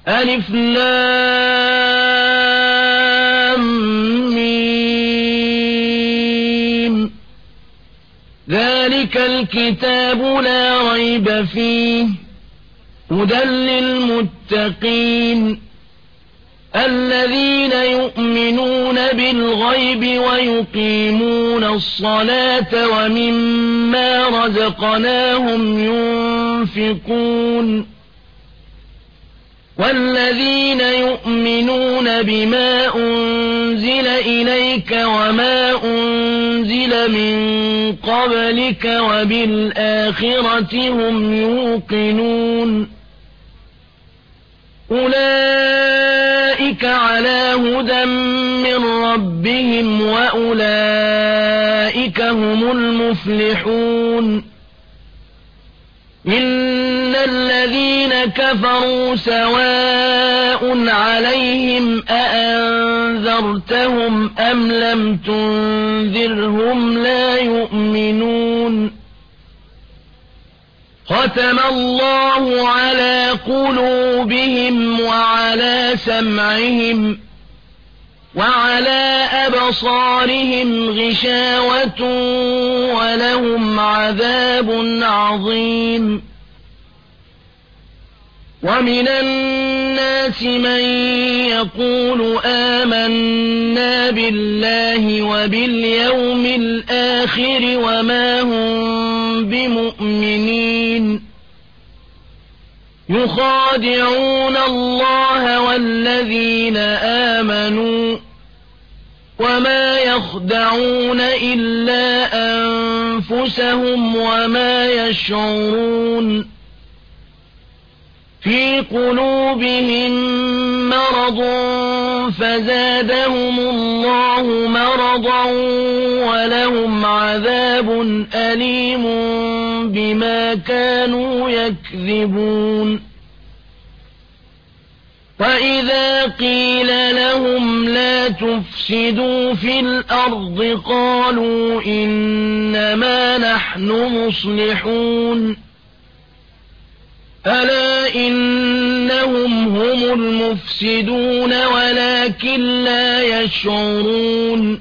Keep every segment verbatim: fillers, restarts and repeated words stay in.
ألف لام ميم ذلك الكتاب لا ريب فيه هدى للمتقين الذين يؤمنون بالغيب ويقيمون الصلاة ومما رزقناهم ينفقون والذين يؤمنون بما أنزل إليك وما أنزل من قبلك وبالآخرة هم يوقنون أولئك على هدى من ربهم وأولئك هم المفلحون إن الذين كفروا سواء عليهم أأنذرتهم أم لم تنذرهم لا يؤمنون ختم الله على قلوبهم وعلى سمعهم وعلى أبصارهم غشاوة ولهم عذاب عظيم ومن الناس من يقول آمنا بالله وباليوم الآخر وما هم بمؤمنين يخادعون الله والذين آمنوا وما يخدعون إلا أنفسهم وما يشعرون في قلوبهم مرض فزادهم الله مرضا ولهم عذاب أليم بما كانوا يكذبون وإذا قيل لهم لا تفسدوا في الأرض قالوا إنما نحن مصلحون ألا إنهم هم المفسدون ولكن لا يشعرون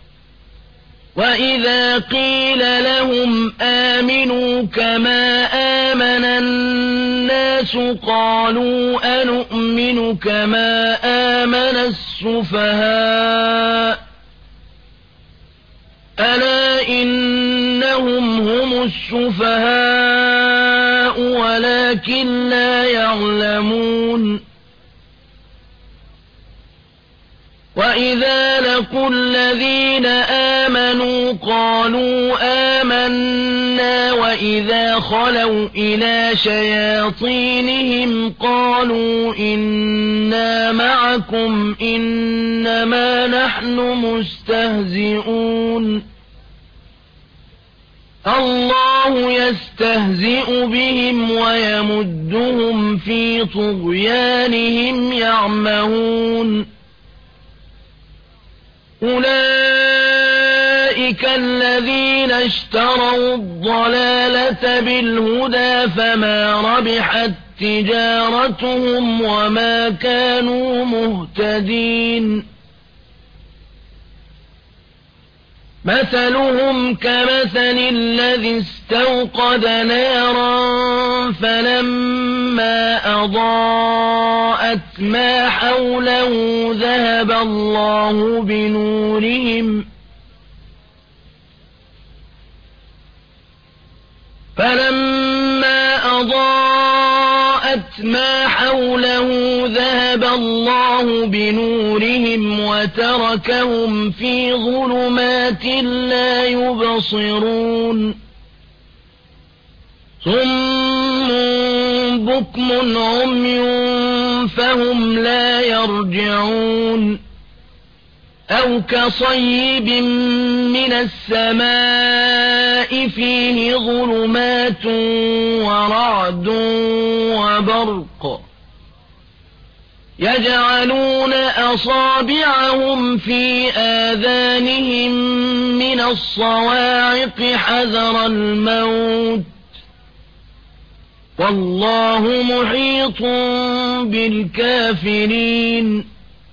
وإذا قيل لهم آمنوا كما آمن الناس قالوا أنؤمن كما آمن السفهاء ألا إنهم هم السفهاء ولكن لا يعلمون وإذا لقوا الذين آمنوا قالوا آمنا وإذا خلوا إلى شياطينهم قالوا إنا معكم إنما نحن مستهزئون الله يستهزئ بهم ويمدهم في طغيانهم يعمهون أولئك الذين اشتروا الضلالة بالهدى فما ربحت تجارتهم وما كانوا مهتدين مثلهم كمثل الذي استوقد نارا فلما أضاءت ما حوله ذهب الله بنورهم فلما أضاءت ما حوله ذهب الله بنورهم وتركهم في ظلمات لا يبصرون صم بكم عمي فهم لا يرجعون أو كصيب من السماء فيه ظلمات ورعد وبرق يجعلون أصابعهم في آذانهم من الصواعق حذر الموت والله محيط بالكافرين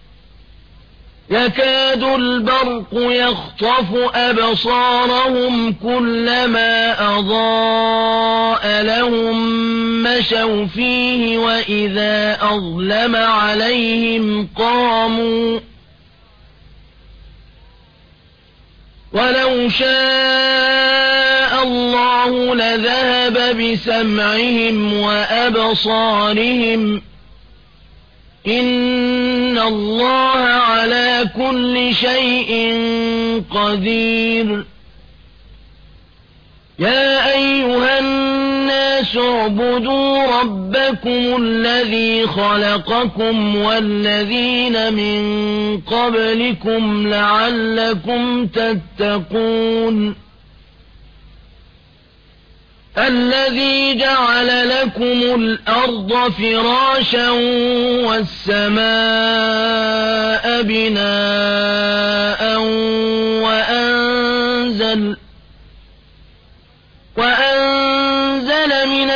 يكاد البرق يخطف أبصارهم كلما أضاء لهم مشوا فيه وإذا أظلم عليهم قاموا ولو شاء الله لذهب بسمعهم وأبصارهم إن الله على كل شيء قدير يا أيها الناس اعبدوا ربكم الذي خلقكم والذين من قبلكم لعلكم تتقون الذي جعل لكم الأرض فراشا والسماء بناء وأنزل وأنزل من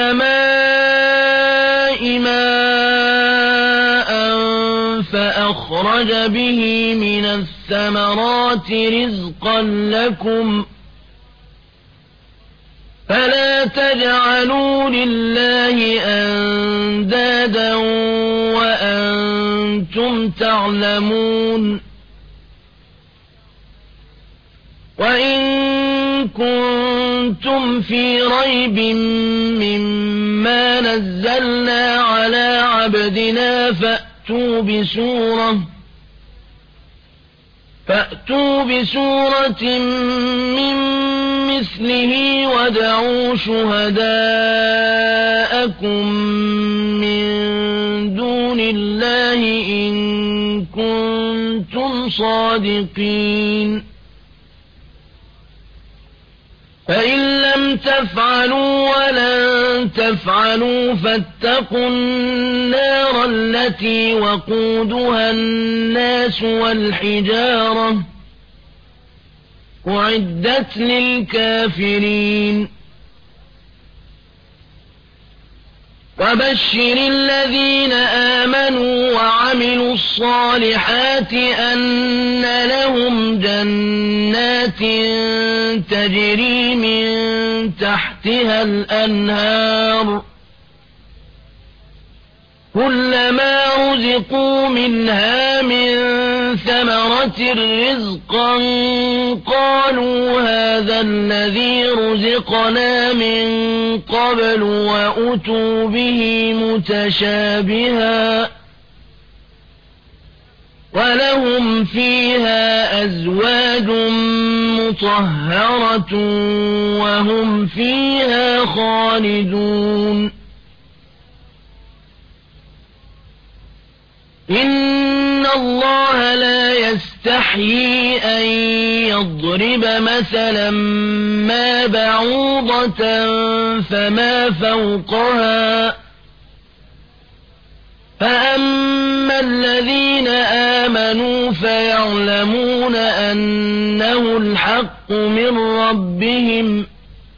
السماء ماء فأخرج به من الثمرات رزقا لكم فلا تجعلوا لله أندادا وأنتم تعلمون وإن كنتم في ريب مما نزلنا على عبدنا فأتوا بسورة فأتوا بسورة من مثله وادعوا شهداءكم من دون الله إن كنتم صادقين فإن لم تفعلوا ولن تفعلوا فاتقوا النار التي وقودها الناس والحجارة أعدت للكافرين وبشر الذين آمنوا وعملوا الصالحات أن لهم جنات تجري من تحتها الأنهار كلما رزقوا منها من ثمرة رزقا قالوا هذا الذي رزقنا من قبل وأتوا به متشابها ولهم فيها أزواج مطهرة وهم فيها خالدون إن الله لا يستحيي أن يضرب مثلا ما بعوضة فما فوقها فأما الذين آمنوا فيعلمون أنه الحق من ربهم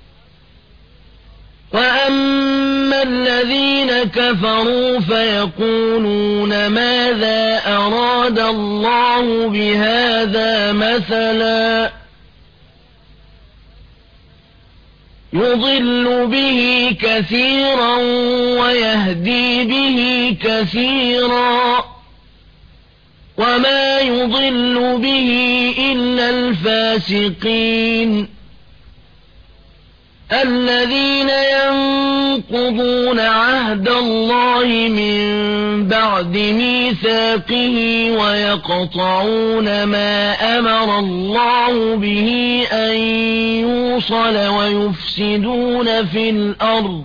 وأما الذين كفروا فيقولون ماذا أراد الله بهذا مثلا يضل به كثيرا ويهدي به كثيرا وما يضل به إلا الفاسقين الذين ينقضون عهد الله من بعد ميثاقه ويقطعون ما أمر الله به أن يوصل ويفسدون في الأرض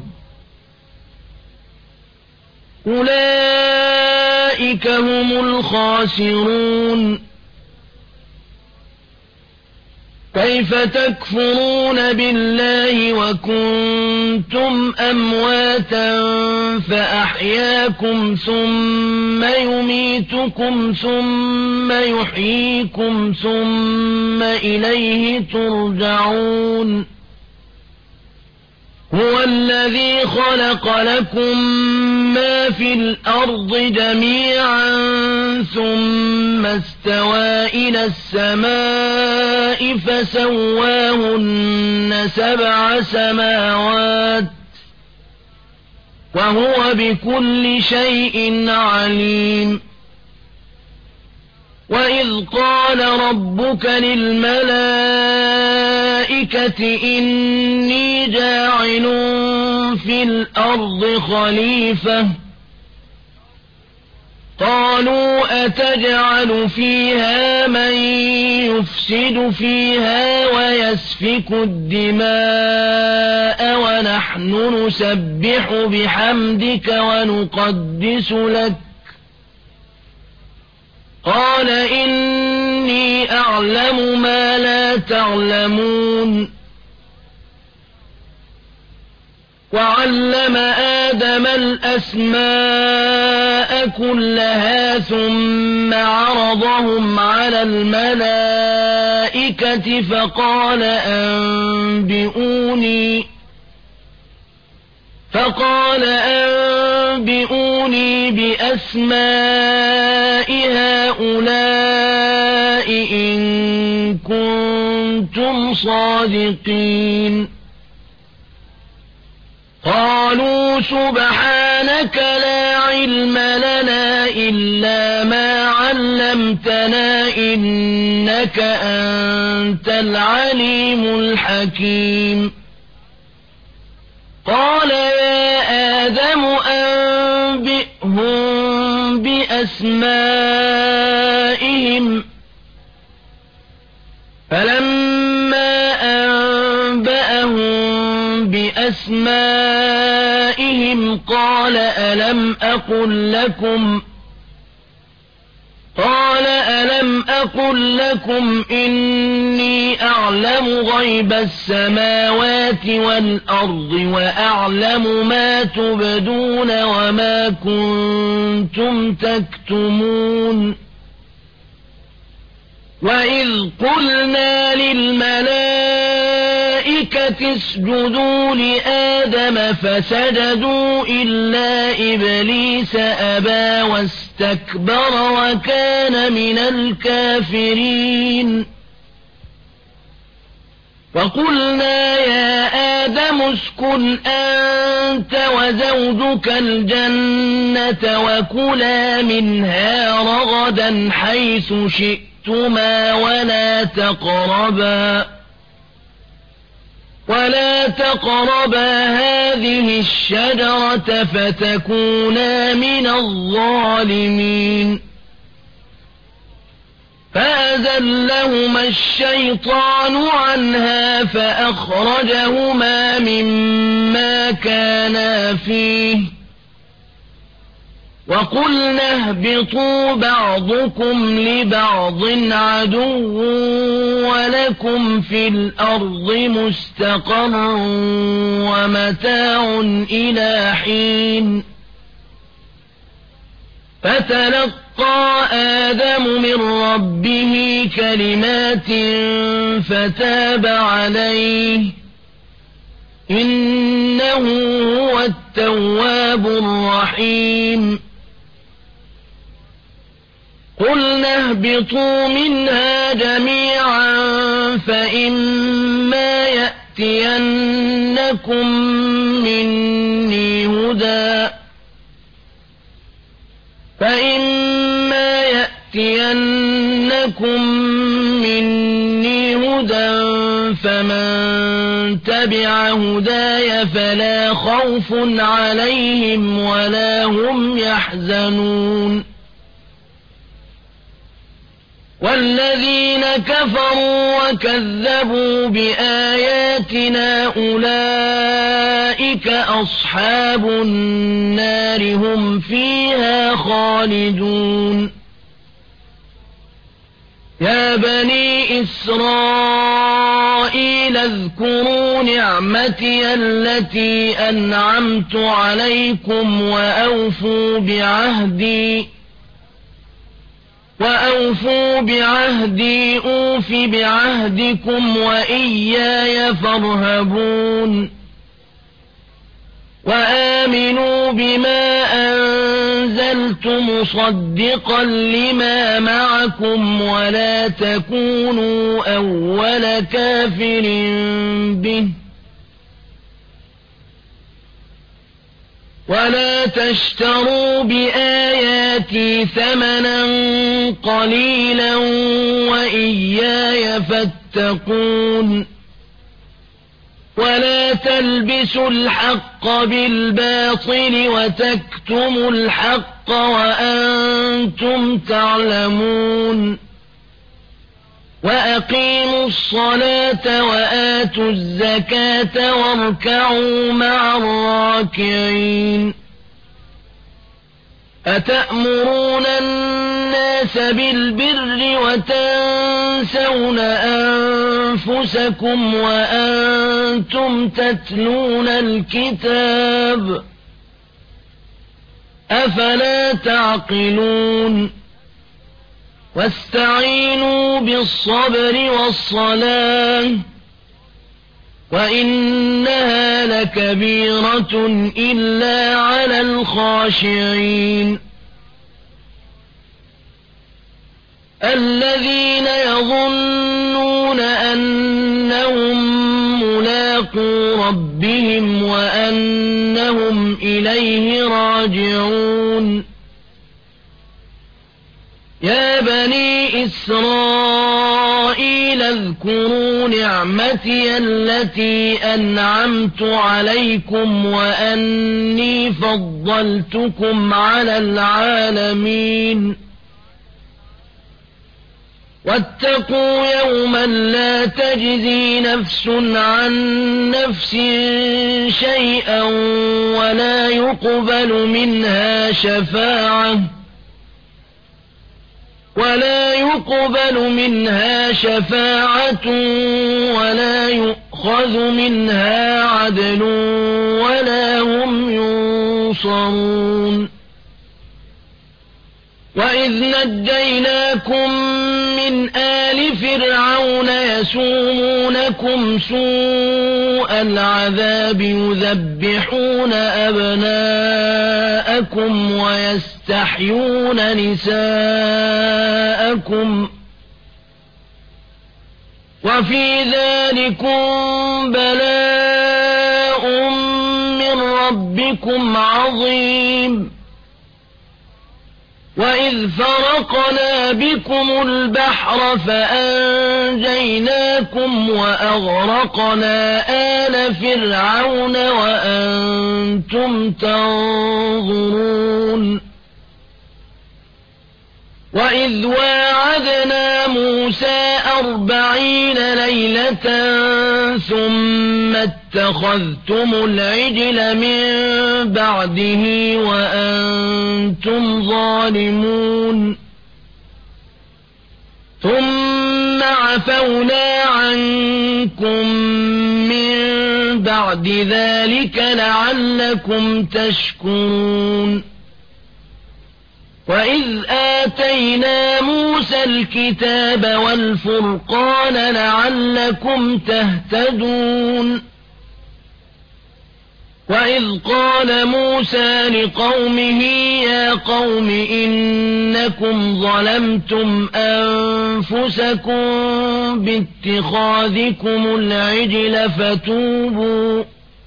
أولئك هم الخاسرون كيف تكفرون بالله وكنتم أمواتا فأحياكم ثم يميتكم ثم يحييكم ثم إليه ترجعون هو الذي خلق لكم ما في الأرض جميعا ثم استوى إلى السماء فسواهن سبع سماوات وهو بكل شيء عليم وإذ قال ربك للملائكة إني جاعل في الأرض خليفة قالوا أتجعل فيها من يفسد فيها ويسفك الدماء ونحن نسبح بحمدك ونقدس لك قال إني أعلم ما لا تعلمون وعلم آدم الأسماء كلها ثم عرضهم على الملائكة فقال أنبئوني فقال أنبئوني بأسماء هؤلاء إن كنتم صادقين قالوا سبحانك لا علم لنا إلا ما علمتنا إنك أنت العليم الحكيم قال يا آدم أنبئهم بأسمائهم فلما أنبأهم بأسمائهم قال ألم أقل لكم قال ألم أقل لكم إني أعلم غيب السماوات والأرض وأعلم ما تبدون وما كنتم تكتمون وإذ قلنا للملائكة اسجدوا لآدم فسجدوا إلا إبليس أبى واستكبر وكان من الكافرين وقلنا يا آدم اسكن أنت وزوجك الجنة وكلا منها رغدا حيث شئتما ولا تقربا ولا تقربا هذه الشجرة فتكونا من الظالمين فأزلهما الشيطان عنها فأخرجهما مما كانا فيه وقلنا اهبطوا بعضكم لبعض عدو ولكم في الأرض مستقر ومتاع إلى حين فتلقى آدم من ربه كلمات فتاب عليه إنه هو التواب الرحيم قلنا اهبطوا منها جميعا فإما يأتينكم مني هدى فإما يأتينكم مني هدى فمن تبع هداي فلا خوف عليهم ولا هم يحزنون والذين كفروا وكذبوا بآياتنا أولئك أصحاب النار هم فيها خالدون يا بني إسرائيل اذكروا نعمتي التي أنعمت عليكم وأوفوا بعهدي وأوفوا بعهدي أوف بعهدكم وإياي فارهبون وآمنوا بما أنزلت مصدقا لما معكم ولا تكونوا أول كافر به ولا تشتروا بآياتي ثمنا قليلا وإياي فاتقون ولا تلبسوا الحق بالباطل وتكتموا الحق وأنتم تعلمون وأقيموا الصلاة وآتوا الزكاة واركعوا مع الراكعين أتأمرون الناس بالبر وتنسون أنفسكم وأنتم تتلون الكتاب أفلا تعقلون واستعينوا بالصبر والصلاة وإنها لكبيرة إلا على الخاشعين الذين يظنون أنهم ملاقو ربهم وأنهم إليه راجعون يا بني إسرائيل اذكروا نعمتي التي أنعمت عليكم وأني فضلتكم على العالمين واتقوا يوما لا تجزي نفس عن نفس شيئا ولا يقبل منها شفاعة ولا يقبل منها شفاعة ولا يؤخذ منها عدل ولا هم ينصرون وإذ نجيناكم من آل فرعون يسومونكم سوء العذاب يذبحون أبناءكم ويستحيون نساءكم وفي ذلكم بلاء من ربكم عظيم وإذ فرقنا بكم البحر فأنجيناكم وأغرقنا آل فرعون وأنتم تنظرون وإذ واعدنا موسى أربعين ليلة ثم اتخذتم العجل من بعده وأنتم ظالمون ثم عفونا عنكم من بعد ذلك لعلكم تشكرون وإذ آتينا موسى الكتاب والفرقان لعلكم تهتدون وإذ قال موسى لقومه يا قوم إنكم ظلمتم أنفسكم باتخاذكم العجل فتوبوا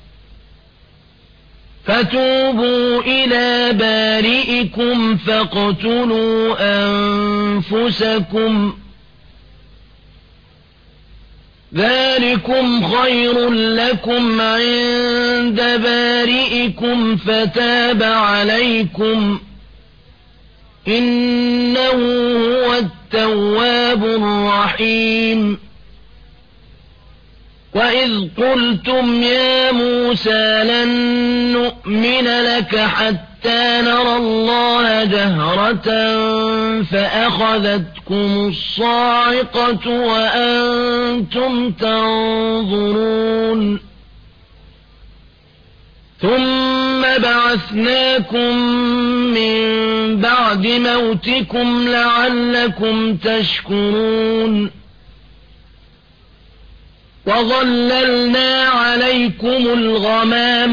فتوبوا إلى بارئكم فاقتلوا أنفسكم ذلكم خير لكم عند بارئكم فتاب عليكم إنه هو التواب الرحيم وإذ قلتم يا موسى لن نؤمن لك حتى نرى الله جهرة فأخذتكم الصاعقة وأنتم تنظرون ثم بعثناكم من بعد موتكم لعلكم تشكرون وظللنا عليكم الغمام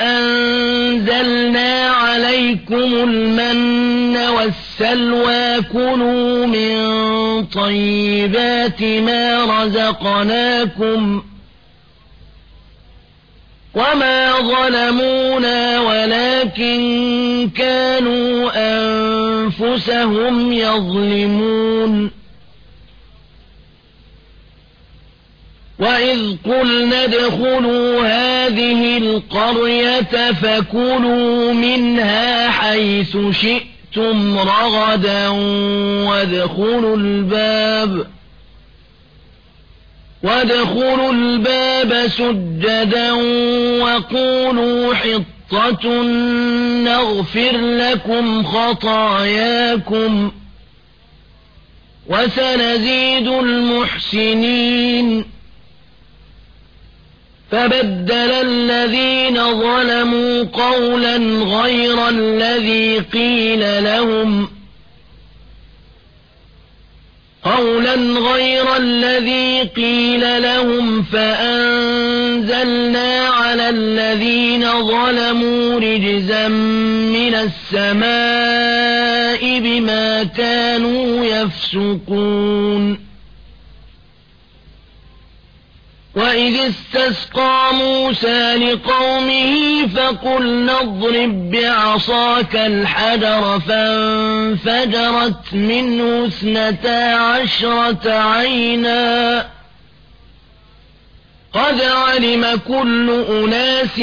وأنزلنا عليكم المن والسلوى كلوا من طيبات ما رزقناكم وما ظلمونا ولكن كانوا أنفسهم يظلمون وإذ قلنا ادخلوا هذه القرية فكلوا منها حيث شئتم رغدا وادخلوا الباب وادخلوا الباب سجدا وقولوا حطة نغفر لكم خطاياكم وسنزيد المحسنين فبدل الذين ظلموا قولا غير الذي قيل لهم قولا غير الذي قيل لهم فأنزلنا على الذين ظلموا رجزا من السماء بما كانوا يفسقون وإذ استسقى موسى لقومه فقلنا اضرب بعصاك الحجر فانفجرت منه اثنتا عشرة عينا قد علم كل أناس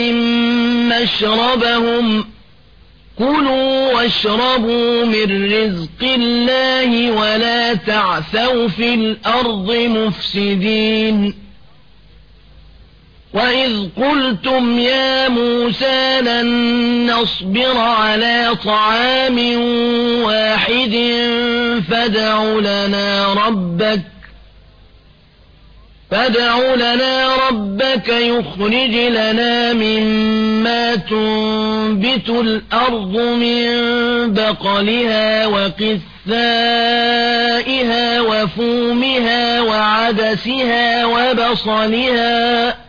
مشربهم كلوا واشربوا من رزق الله ولا تعثوا في الأرض مفسدين وإذ قلتم يا موسى لن نصبر على طعام واحد فادع لنا ربك فادع لنا ربك يخرج لنا مما تنبت الأرض من بقلها وقثائها وفومها وعدسها وبصلها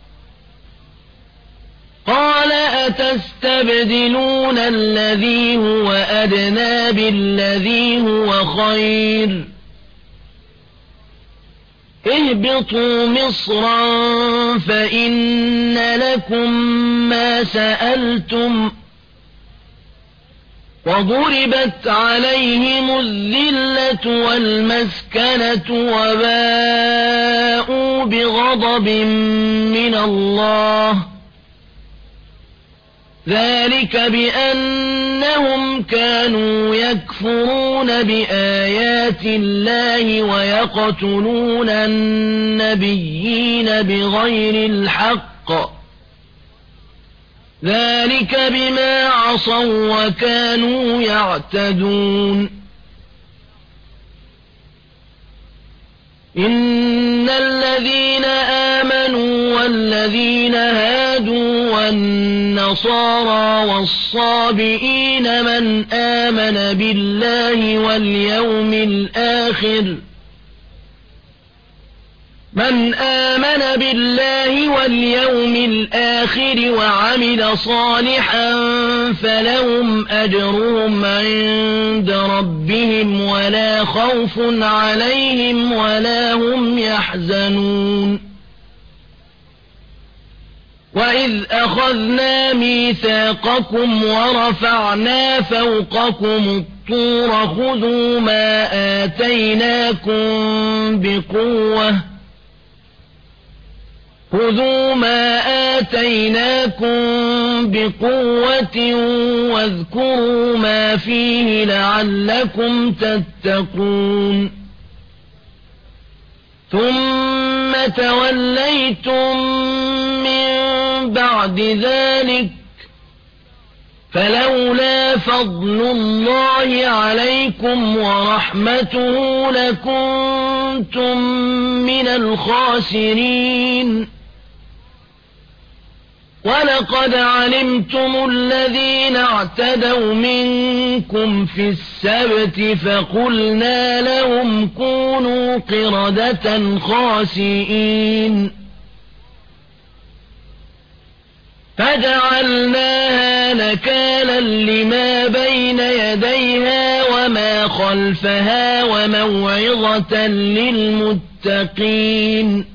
قال أتستبدلون الذي هو أدنى بالذي هو خير اهبطوا مصرا فإن لكم ما سألتم وضربت عليهم الذلة والمسكنة وباءوا بغضب من الله ذلك بأنهم كانوا يكفرون بآيات الله ويقتلون النبيين بغير الحق ذلك بما عصوا وكانوا يعتدون إن الذين آمنوا والذين هادوا والنصارى والصابئين من آمن بالله واليوم الآخر من آمن بالله واليوم الآخر وعمل صالحا فلهم أجرهم عند ربهم ولا خوف عليهم ولا هم يحزنون وإذ أخذنا ميثاقكم ورفعنا فوقكم الطور خذوا ما آتيناكم بقوة خذوا ما آتيناكم بقوة واذكروا ما فيه لعلكم تتقون ثم توليتم من بعد ذلك فلولا فضل الله عليكم ورحمته لكنتم من الخاسرين ولقد علمتم الذين اعتدوا منكم في السبت فقلنا لهم كونوا قردة خاسئين فجعلناها نكالا لما بين يديها وما خلفها وموعظة للمتقين.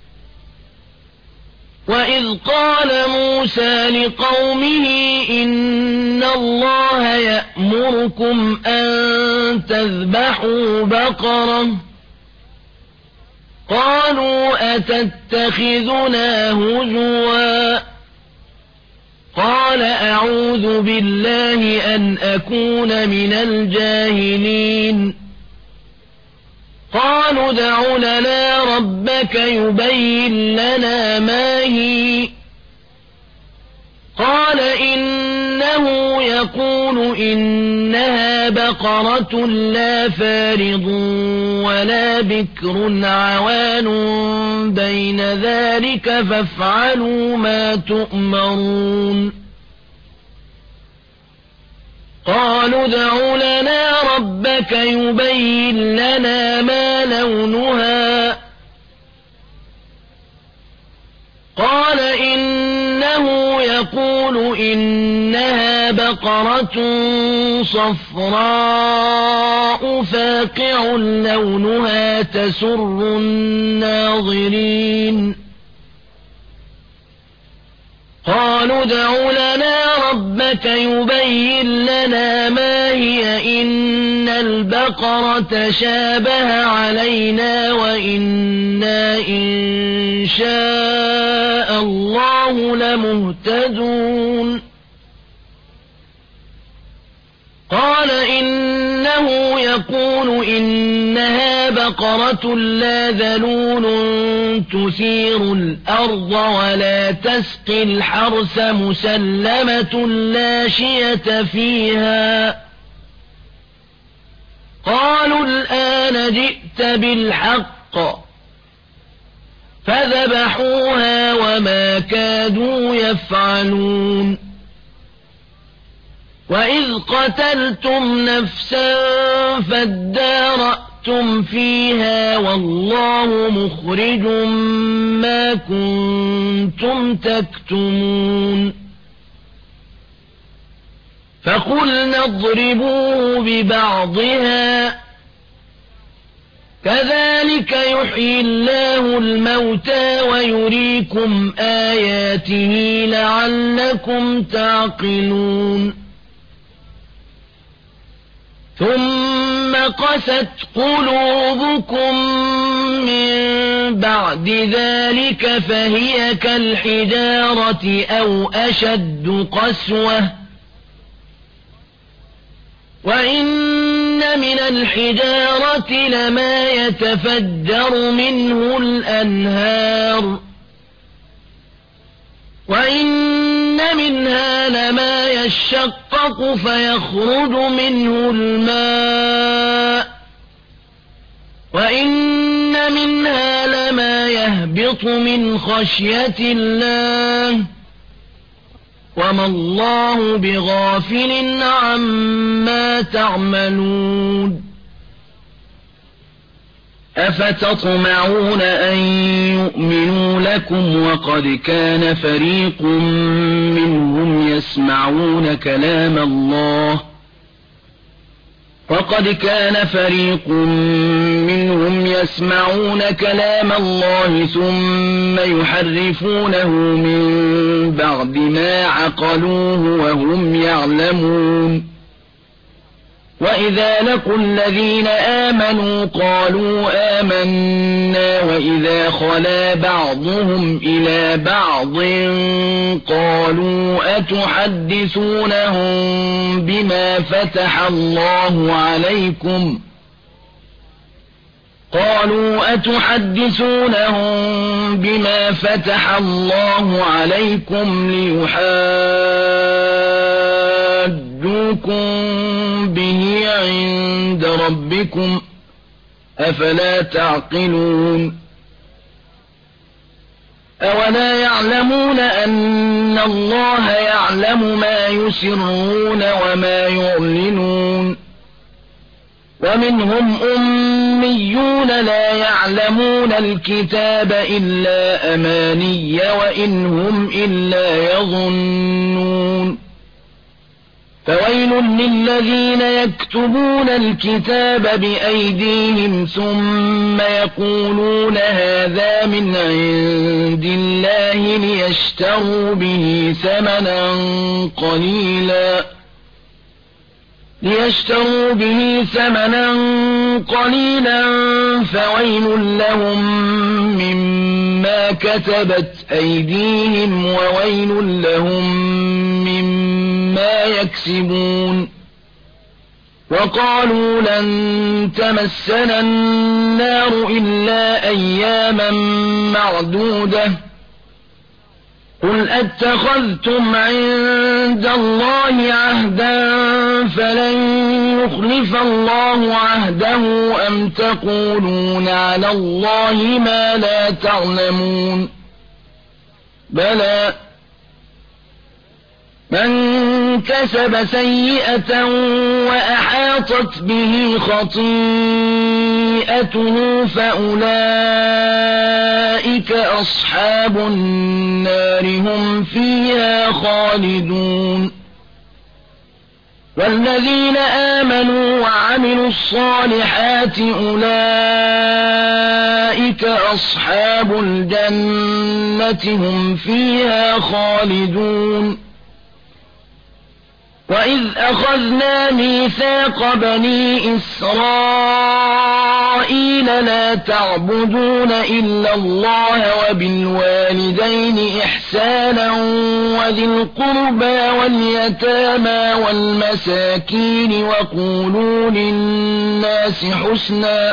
وإذ قال موسى لقومه إن الله يأمركم أن تذبحوا بقرة قالوا أتتخذنا هزوا قال أعوذ بالله أن أكون من الجاهلين. قالوا ادع لنا ربك يبين لنا ما هي قال إنه يقول إنها بقرة لا فارض ولا بكر عوان بين ذلك فافعلوا ما تؤمرون. قالوا ادع لنا ربك يبين لنا ما لونها قال إنه يقول إنها بقرة صفراء فاقع لونها تسر الناظرين. قالوا ادع لنا ربك يبين لنا ما هي إن البقرة شابه علينا وإنا إن شاء الله لمهتدون. قال إنه يقول إنها بقرة لا ذلول تثير الأرض ولا تسقي الحرث مسلمة لا شية فيها. قالوا الآن جئت بالحق فذبحوها وما كادوا يفعلون. وإذ قتلتم نفسا فادارأتم فيها والله مخرج ما كنتم تكتمون. فقلنا اضربوه ببعضها كذلك يحيي الله الموتى ويريكم آياته لعلكم تعقلون. ثم قست قلوبكم من بعد ذلك فهي كالحجارة أو أشد قسوة وإن من الحجارة لما يتفجر منه الأنهار وإن منها لما يشقق فيخرج منه الماء وإن منها لما يهبط من خشية الله وما الله بغافل عما تعملون. أفتطمعون أن يؤمنوا لكم وقد كان فريق منهم يسمعون كلام الله وقد كان فريق منهم يسمعون كلام الله ثم يحرفونه من بعد ما عقلوه وهم يعلمون. وإذا لقوا الذين آمنوا قالوا آمنا وإذا خلا بعضهم إلى بعض قالوا أتحدثونهم بما فتح الله عليكم قالوا أتحدثونهم بما فتح الله عليكم ليحاجوكم به عند ربكم أفلا تعقلون. أولا يعلمون أن الله يعلم ما يسرون وما يعلنون ومنهم أميون لا يعلمون الكتاب إلا أماني وإن هم إلا يظنون فويل للذين يكتبون الكتاب بأيديهم ثم يقولون هذا من عند الله ليشتروا به ثمنا قليلا ليشتروا به ثمنا قليلا فويل لهم مما كتبت أيديهم وويل لهم مما يكسبون وقالوا لن تمسنا النار إلا أياما معدودة قل أتخذتم عند الله عهدا فلن يخلف الله عهده أم تقولون على الله ما لا تعلمون بلى من كسب سيئة وأحاطت به خطيئته فأولئك أصحاب النار هم فيها خالدون والذين آمنوا وعملوا الصالحات أولئك أصحاب الجنة هم فيها خالدون وإذ أخذنا ميثاق بني إسرائيل لا تعبدون إلا الله وبالوالدين إحسانا وذي القربى واليتامى والمساكين وقولوا للناس حسنا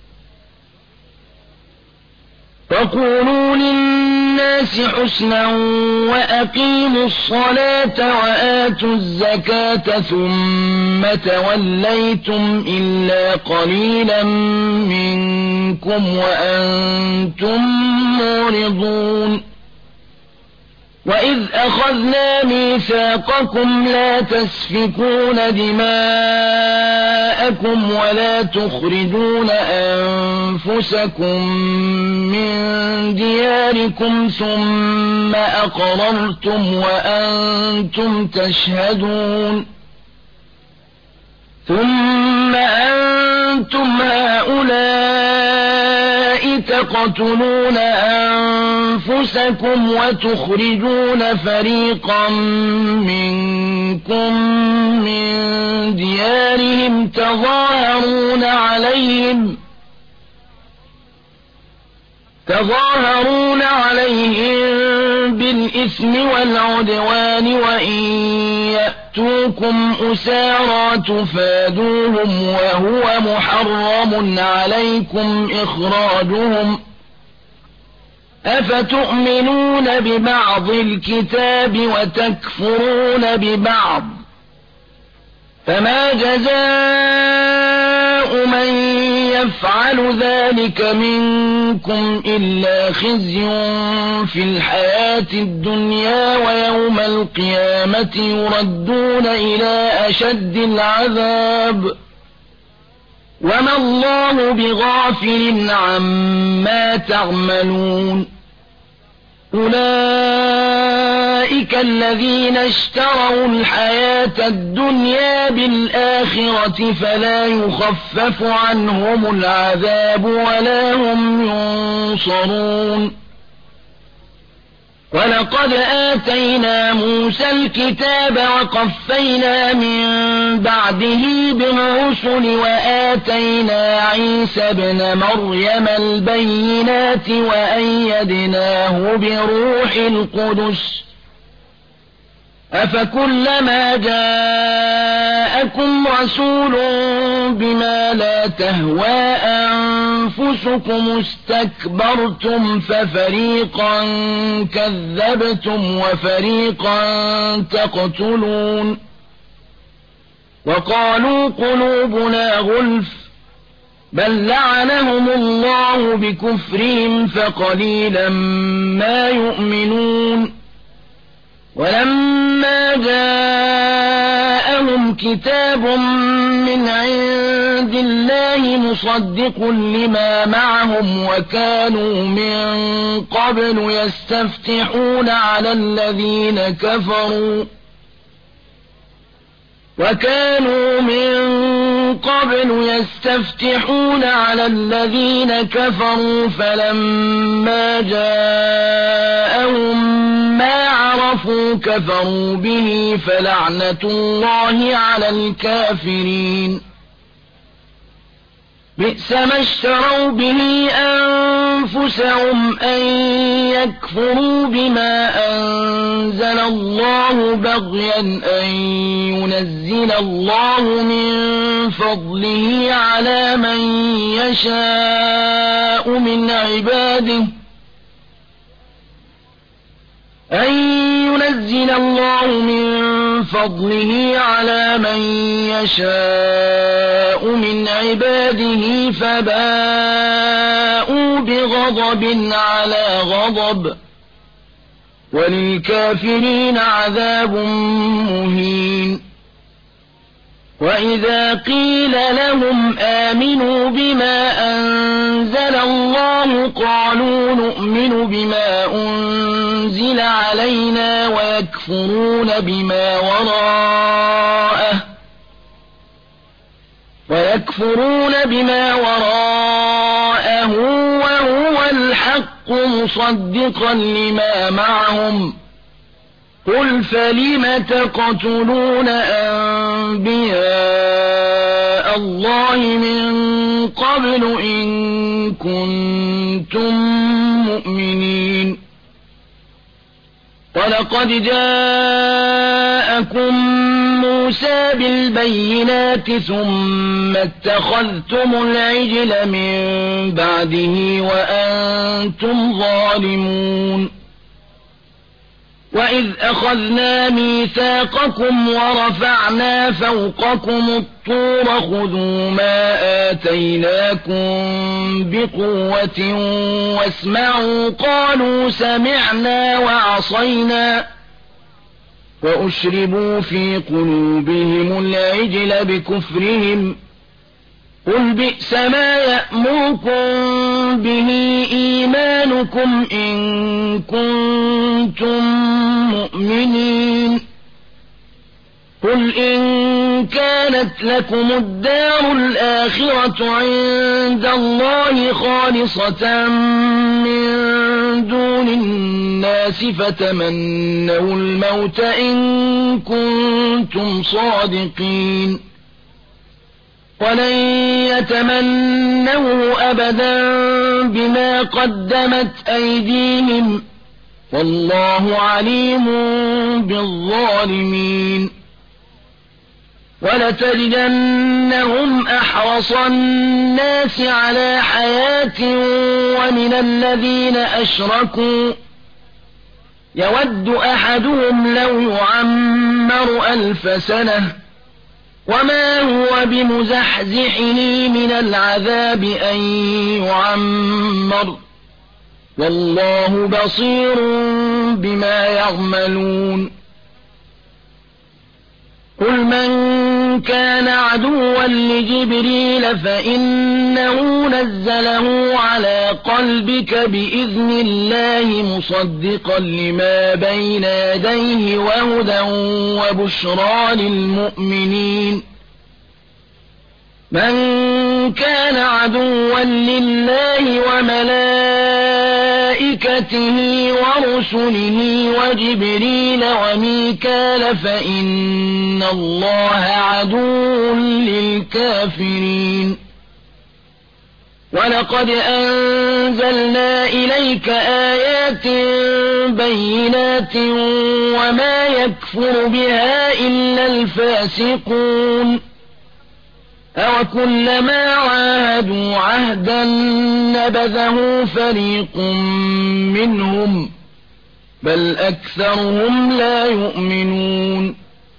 وقولوا للناس حسنا وأقيموا الصلاة وآتوا الزكاة ثم توليتم إلا قليلا منكم وأنتم معرضون وإذ أخذنا ميثاقكم لا تسفكون دماءكم ولا تخرجون أنفسكم من دياركم ثم أقررتم وأنتم تشهدون ثم أنتم هؤلاء تقتلون أنفسكم وتخرجون فريقا منكم من ديارهم تظاهرون عليهم تظاهرون عليهم بالإثم والعدوان وإن يأتوكم أسارى تفادوهم وهو محرم عليكم إخراجهم أفتؤمنون ببعض الكتاب وتكفرون ببعض فما جزاء من يفعل ذلك منكم إلا خزي في الحياة الدنيا ويوم القيامة يردون إلى أشد العذاب وما الله بغافل عما تعملون أولئك الذين اشتروا الحياة الدنيا بالآخرة فلا يخفف عنهم العذاب ولا هم ينصرون ولقد آتينا موسى الكتاب وقفينا من بعده بالرسل وآتينا عيسى ابن مريم البينات وأيدناه بروح القدس أفكلما جاءكم رسول بما لا تهوى أنفسكم استكبرتم ففريقا كذبتم وفريقا تقتلون وقالوا قلوبنا غلف بل لعنهم الله بكفرهم فقليلا ما يؤمنون ولما جاءهم كتاب من عند الله الله مصدق لما معهم وكانوا من قبل يستفتحون على الذين كفروا وكانوا من قبل يستفتحون على الذين كفروا فلما جاءهم ما عرفوا كفروا به فلعنة الله على الكافرين بئس ما اشتروا به أنفسهم أن يكفروا بما أنزل الله بغيا أن ينزل الله من فضله على من يشاء من عباده أن ينزل الله من فضله على من يشاء من عباده فباءوا بغضب على غضب وللكافرين عذاب مهين وإذا قيل لهم آمنوا بما أنزل الله قالوا نؤمن بما أنزل علينا ويكفرون بما وراءه ويكفرون بما وراءه وهو الحق مصدقا لما معهم قل فلم تقتلون أنبياء الله من قبل إن كنتم مؤمنين ولقد جاءكم موسى بالبينات ثم اتخذتم العجل من بعده وأنتم ظالمون وإذ أخذنا ميثاقكم ورفعنا فوقكم الطور خذوا ما آتيناكم بقوة واسمعوا قالوا سمعنا وعصينا وأشربوا في قلوبهم العجل بكفرهم قل بئس ما يأمركم به إيمانكم إن كنتم مؤمنين قل إن كانت لكم الدار الآخرة عند الله خالصة من دون الناس فتمنوا الموت إن كنتم صادقين ولن يتمنوه أبدا بما قدمت أيديهم والله عليم بالظالمين ولتجدنهم أحرص الناس على حياة ومن الذين أشركوا يود أحدهم لو يعمر ألف سنة وما هو بمزحزحه من العذاب أن يعمر والله بصير بما يعملون قل من كان عدوا لجبريل فإنه نزله على قلبك بإذن الله مصدقا لما بين يديه وهدى وبشرى للمؤمنين من كان عدوا لله وملائكته ورسله وجبريل وميكال فإن الله عدو للكافرين ولقد أنزلنا إليك آيات بينات وما يكفر بها إلا الفاسقون أَوَكُلَّمَا عَاهَدُوا عَهْدًا نَبَذَهُ فَرِيقٌ مِّنْهُمْ بَلْ أَكْثَرُهُمْ لَا يُؤْمِنُونَ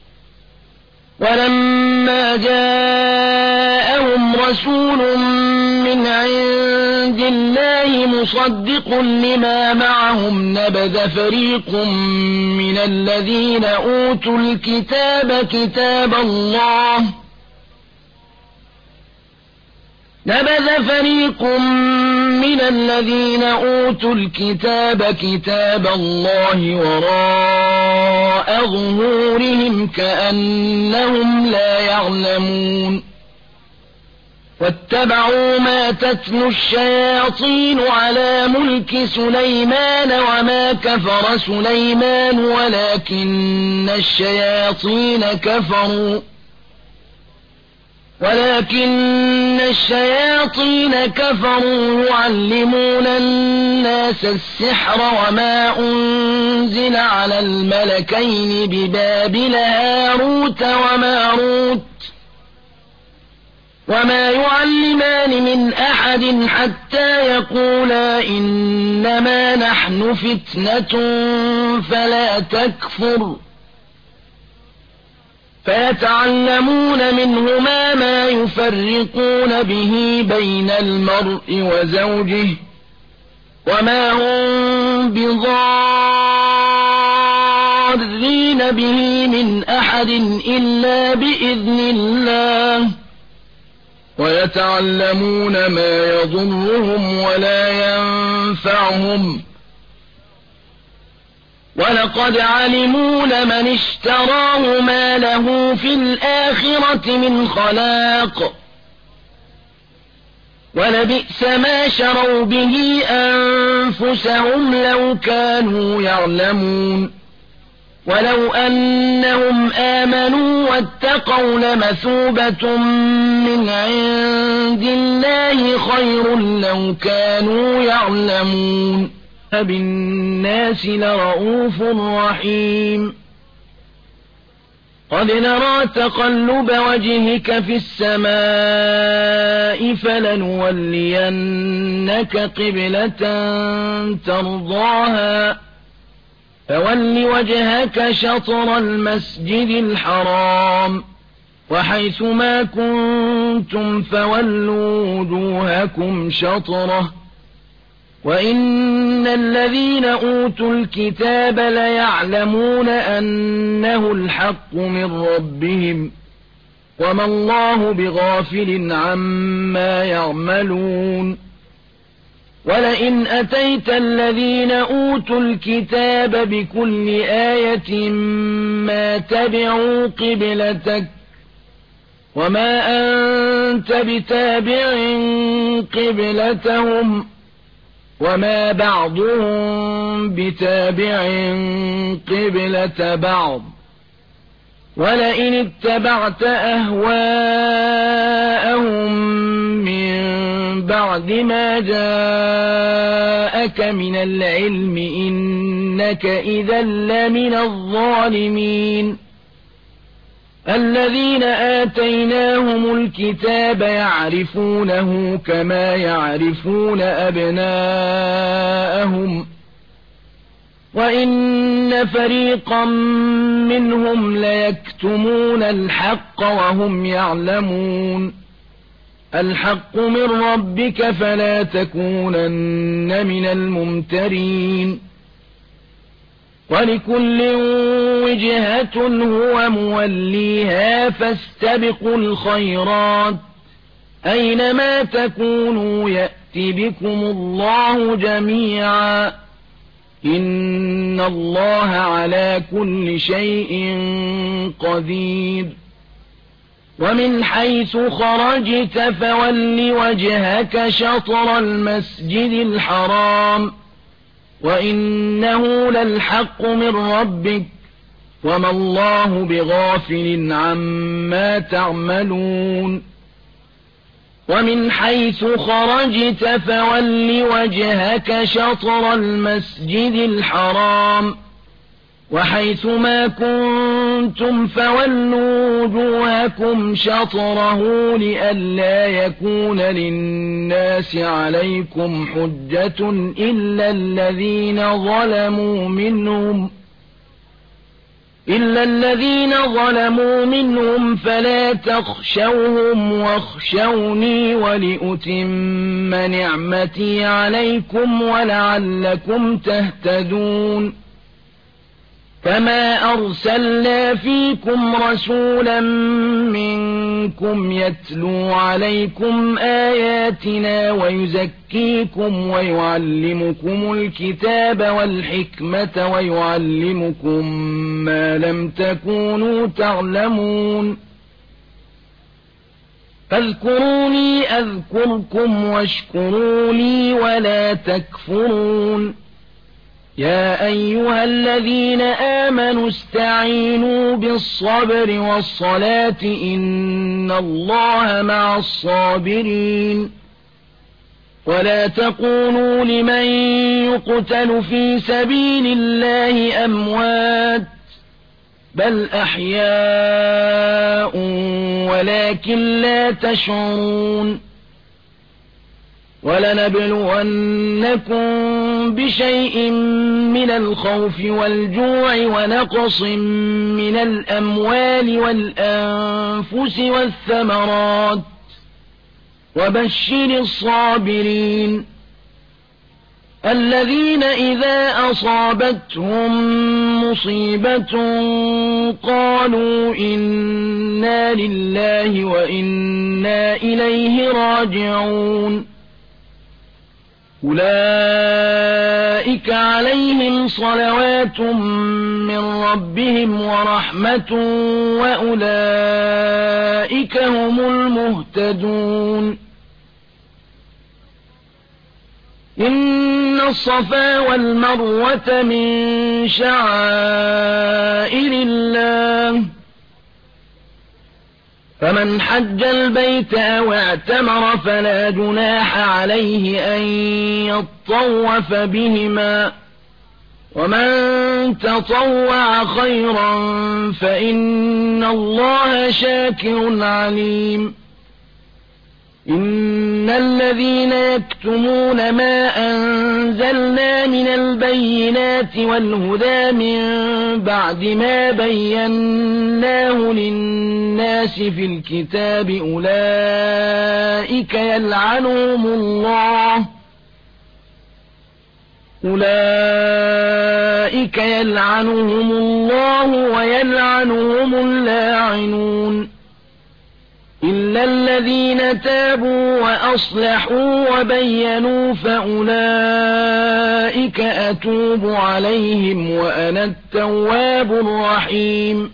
وَلَمَّا جَاءَهُمْ رَسُولٌ مِّنْ عِندِ اللَّهِ مُصَدِّقٌ لِّمَا مَعَهُمْ نَبَذَ فَرِيقٌ مِّنَ الَّذِينَ أُوتُوا الْكِتَابَ كِتَابَ اللَّهِ نبذ فريق من الذين أوتوا الكتاب كتاب الله وراء ظهورهم كأنهم لا يعلمون واتبعوا ما تتلو الشياطين على ملك سليمان وما كفر سليمان ولكن الشياطين كفروا ولكن الشياطين كفروا يعلمون الناس السحر وما أنزل على الملكين ببابل هاروت وماروت وما يعلمان من أحد حتى يقولا إنما نحن فتنة فلا تكفر فيتعلمون منهما ما يفرقون به بين المرء وزوجه وما هم بضارين به من أحد إلا بإذن الله ويتعلمون ما يضرهم ولا ينفعهم ولقد علموا لمن اشتراه ما له في الآخرة من خلاق ولبئس ما شروا به أنفسهم لو كانوا يعلمون ولو أنهم آمنوا واتقوا لمثوبة من عند الله خير لو كانوا يعلمون بالناس لرؤوف رحيم قد نرى تقلب وجهك في السماء فلنولينك قبلة ترضاها فول وجهك شطر المسجد الحرام وحيث ما كنتم فولوا وجوهكم شطره وإن الذين أوتوا الكتاب ليعلمون أنه الحق من ربهم وما الله بغافل عما يعملون ولئن أتيت الذين أوتوا الكتاب بكل آية ما تبعوا قبلتك وما أنت بتابع قبلتهم وما بعضهم بتابع قبلة بعض ولئن اتبعت أهواءهم من بعد ما جاءك من العلم إنك إذا لمن الظالمين الذين آتيناهم الكتاب يعرفونه كما يعرفون أبناءهم وإن فريقا منهم ليكتمون الحق وهم يعلمون الحق من ربك فلا تكونن من الممترين ولكل وجهة هو موليها فاستبقوا الخيرات أينما تكونوا يأت بكم الله جميعا إن الله على كل شيء قدير ومن حيث خرجت فول وجهك شطر المسجد الحرام وإنه للحق من ربك وما الله بغافل عما تعملون ومن حيث خرجت فول وجهك شطر المسجد الحرام وحيث ما كنتم فولوا وجوهكم شطره لئلا يكون للناس عليكم حجة إلا الذين ظلموا منهم إلا الذين ظلموا منهم فلا تخشوهم واخشوني ولأتم نعمتي عليكم ولعلكم تهتدون كما أرسلنا فيكم رسولا منكم يتلو عليكم آياتنا ويزكيكم ويعلمكم الكتاب والحكمة ويعلمكم ما لم تكونوا تعلمون فاذكروني أذكركم واشكروا لي ولا تكفرون يا أيها الذين آمنوا استعينوا بالصبر والصلاة إن الله مع الصابرين ولا تقولوا لمن يقتل في سبيل الله أموات بل أحياء ولكن لا تشعرون ولنبلونكم بشيء من الخوف والجوع ونقص من الأموال والأنفس والثمرات وبشر الصابرين الذين إذا أصابتهم مصيبة قالوا إنا لله وإنا إليه راجعون أولئك عليهم صلوات من ربهم ورحمة وأولئك هم المهتدون إن الصفا والمروة من شعائر الله فمن حج البيت أو اعتمر فلا جناح عليه أن يطوف بهما ومن تطوع خيرا فإن الله شاكر عليم إن الذين يكتمون ما أنزلنا من البينات والهدى من بعد ما بيناه للناس في الكتاب أولئك يلعنهم الله أولئك يلعنهم الله ويلعنهم اللاعنون إلا الذين تابوا وأصلحوا وبينوا فأولئك أتوب عليهم وأنا التواب الرحيم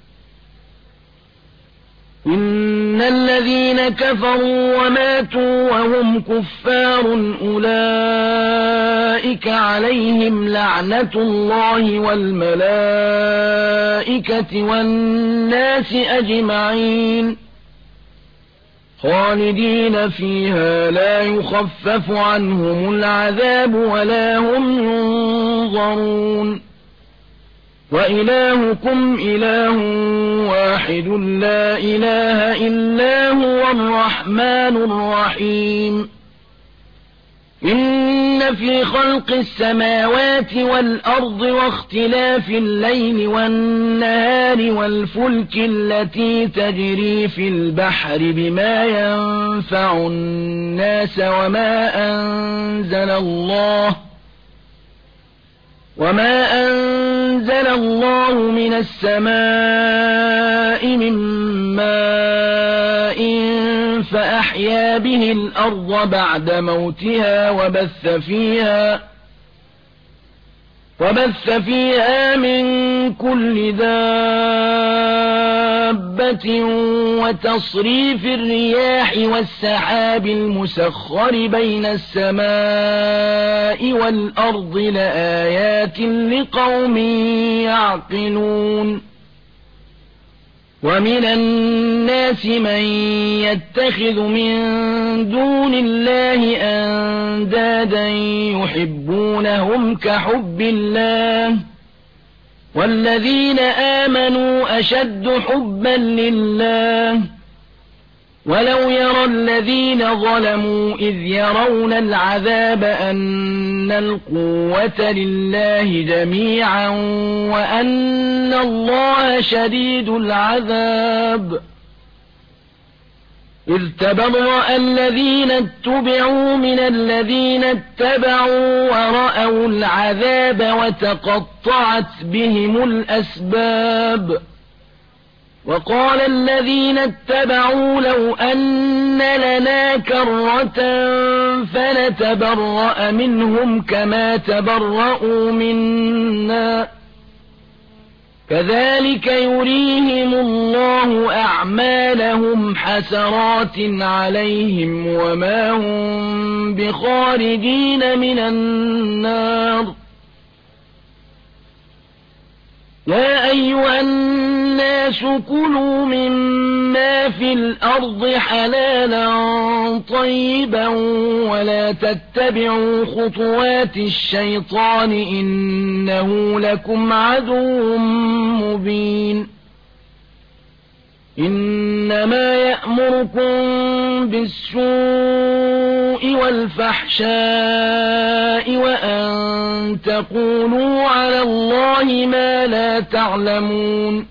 إن الذين كفروا وماتوا وهم كفار أولئك عليهم لعنة الله والملائكة والناس أجمعين خالدين فيها لا يخفف عنهم العذاب ولا هم ينظرون وإلهكم إله واحد لا إله إلا هو الرحمن الرحيم إن في خلق السماوات والأرض واختلاف الليل والنهار والفلك التي تجري في البحر بما ينفع الناس وما أنزل الله وما أنزل الله من السماء من ماء فأحيا به الأرض بعد موتها وبث فيها وبث فيها من كل دابة وتصريف الرياح والسحاب المسخر بين السماء والأرض لآيات لقوم يعقلون ومن الناس من يتخذ من دون الله أندادا يحبونهم كحب الله والذين آمنوا أشد حبا لله ولو يرى الذين ظلموا إذ يرون العذاب أن القوة لله جميعا وأن الله شديد العذاب إذ تبرأ الذين اتبعوا من الذين اتبعوا ورأوا العذاب وتقطعت بهم الأسباب وقال الذين اتبعوا لو أن لنا كرة فنتبرأ منهم كما تبرأوا منا كذلك يريهم الله أعمالهم حسرات عليهم وما هم بخارجين من النار يا أيها الناس كلوا مما في الأرض حلالا طيبا ولا تتبعوا خطوات الشيطان إنه لكم عدو مبين إنما يأمركم بالسوء والفحشاء وأن تقولوا على الله ما لا تعلمون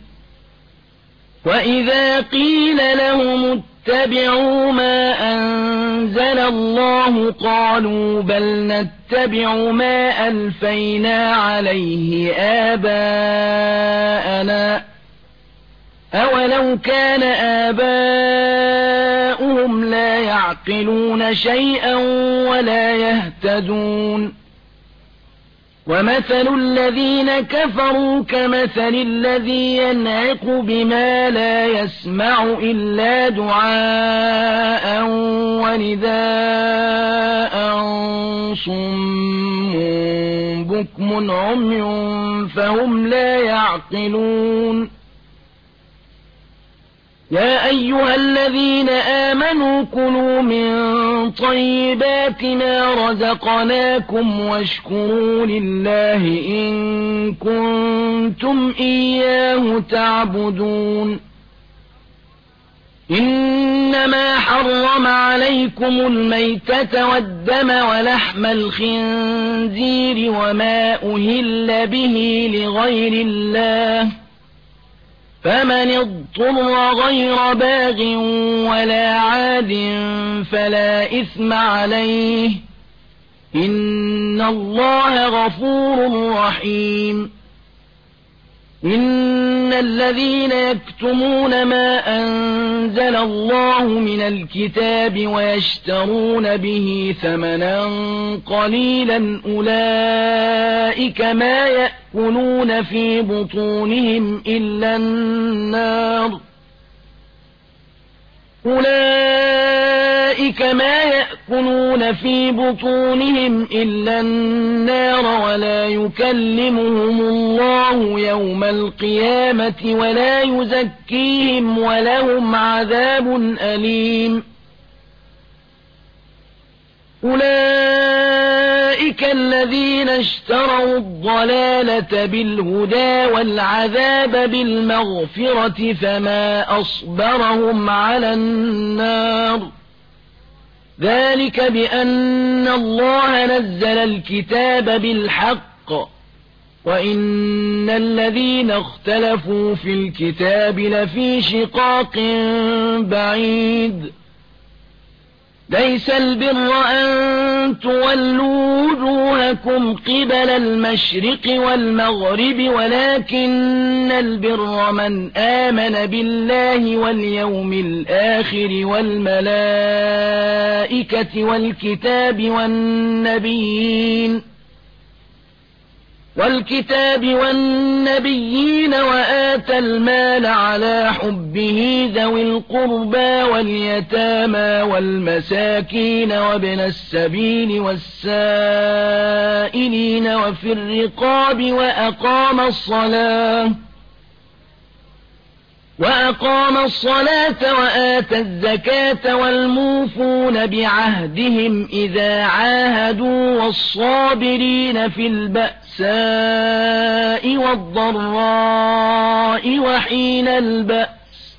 وإذا قيل لهم اتبعوا ما أنزل الله قالوا بل نتبع ما ألفينا عليه آباءنا أولو كان آباؤهم لا يعقلون شيئا ولا يهتدون ومثل الذين كفروا كمثل الذي ينعق بما لا يسمع إلا دعاء ونداء صم بكم عمي فهم لا يعقلون يا أيها الذين آمنوا كلوا من طيبات ما رزقناكم واشكروا لله إن كنتم إياه تعبدون إنما حرم عليكم الميتة والدم ولحم الخنزير وما أهل به لغير الله فمن اضطر غير باغ ولا عاد فلا إثم عليه إن الله غفور رحيم إن الذين يكتمون ما أنزل الله من الكتاب ويشترون به ثمنا قليلا أولئك ما يأكلون في بطونهم إلا النار أولئك ما يأكلون في بطونهم إلا النار ولا يكلمهم الله يوم القيامة ولا يزكيهم ولهم عذاب أليم أولئك الذين اشتروا الضلالة بالهدى والعذاب بالمغفرة فما أصبرهم على النار ذلك بأن الله نزل الكتاب بالحق وإن الذين اختلفوا في الكتاب لفي شقاق بعيد ليس البر أن تولوا وجوهكم قبل المشرق والمغرب ولكن البر من آمن بالله واليوم الآخر والملائكة والكتاب والنبيين والكتاب والنبيين وآتى المال على حبه ذوي القربى واليتامى والمساكين وابن السبيل والسائلين وفي الرقاب وأقام الصلاة وأقام الصلاة وآتى الزكاة والموفون بعهدهم إذا عاهدوا والصابرين في البأساء والضراء وحين البأس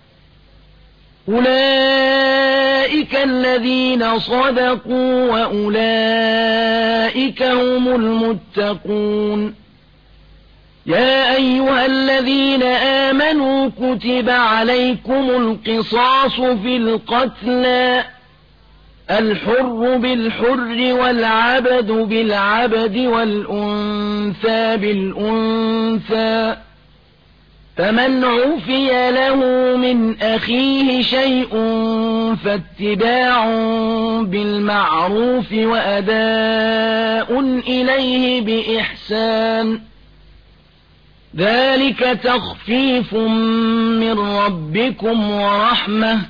أولئك الذين صدقوا وأولئك هم المتقون يا أيها الذين آمنوا كتب عليكم القصاص في القتلى الحر بالحر والعبد بالعبد والأنثى بالأنثى فمن عفي له من أخيه شيء فاتباع بالمعروف وأداء إليه بإحسان ذلك تخفيف من ربكم ورحمة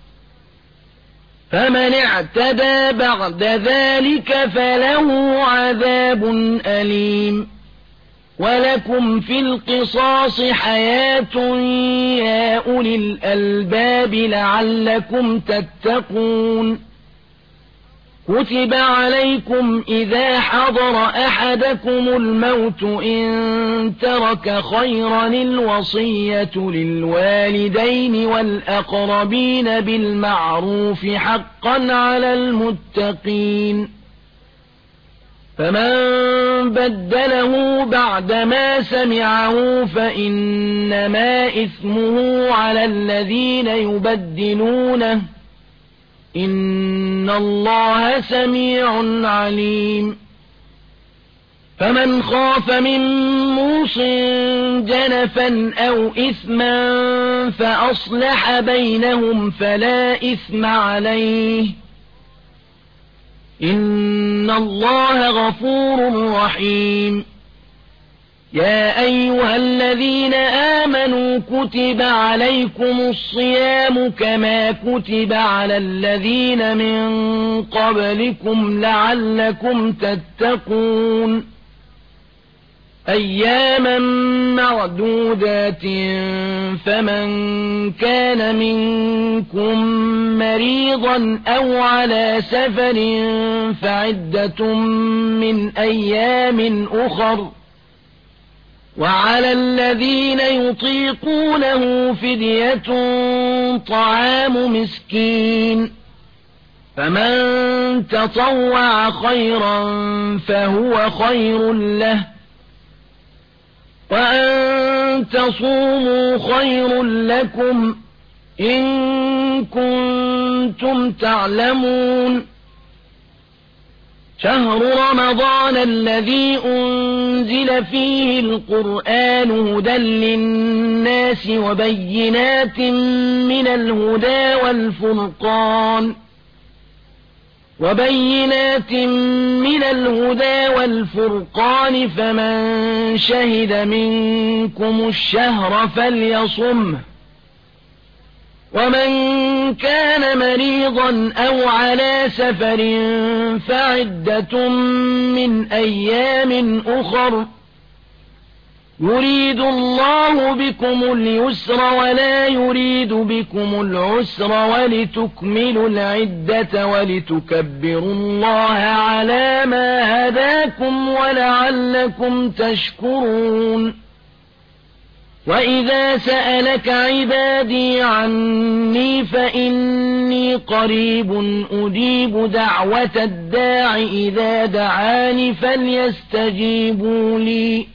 فمن اعتدى بعد ذلك فله عذاب أليم ولكم في القصاص حياة يا أولي الألباب لعلكم تتقون كتب عليكم إذا حضر أحدكم الموت إن ترك خيرا الوصية للوالدين والأقربين بالمعروف حقا على المتقين فمن بدله بعدما سمعه فإنما إثمه على الذين يبدلونه إن الله سميع عليم فمن خاف من موص جنفا أو إثما فأصلح بينهم فلا إثم عليه إن الله غفور رحيم يا أيها الذين آمنوا كتب عليكم الصيام كما كتب على الذين من قبلكم لعلكم تتقون أياما معدودات فمن كان منكم مريضا أو على سفر فعدة من أيام أخر وعلى الذين يطيقونه فدية طعام مسكين فمن تطوع خيرا فهو خير له وأن تصوموا خير لكم إن كنتم تعلمون شهر رمضان الذي أنزل فيه القرآن هدى للناس وبينات من الهدى والفرقان وبينات من الهدى والفرقان فمن شهد منكم الشهر فليصمه ومن كان مريضا أو على سفر فعدة من أيام أخر يريد الله بكم اليسر ولا يريد بكم العسر ولتكملوا العدة ولتكبروا الله على ما هداكم ولعلكم تشكرون وإذا سألك عبادي عني فإني قريب أجيب دعوة الداع إذا دعاني فليستجيبوا لي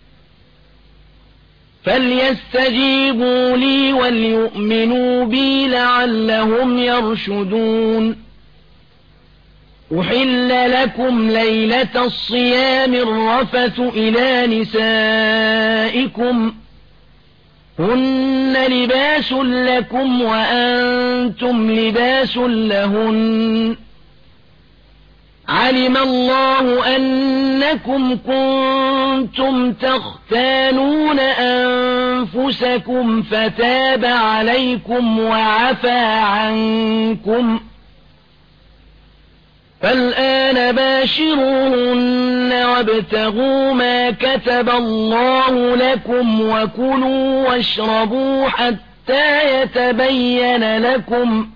فليستجيبوا لي وليؤمنوا بي لعلهم يرشدون أحل لكم ليلة الصيام الرفث إلى نسائكم هن لباس لكم وأنتم لباس لهن علم الله أنكم كنتم تختانون أنفسكم فتاب عليكم وعفى عنكم فالآن باشروهن وابتغوا ما كتب الله لكم وكلوا واشربوا حتى يتبين لكم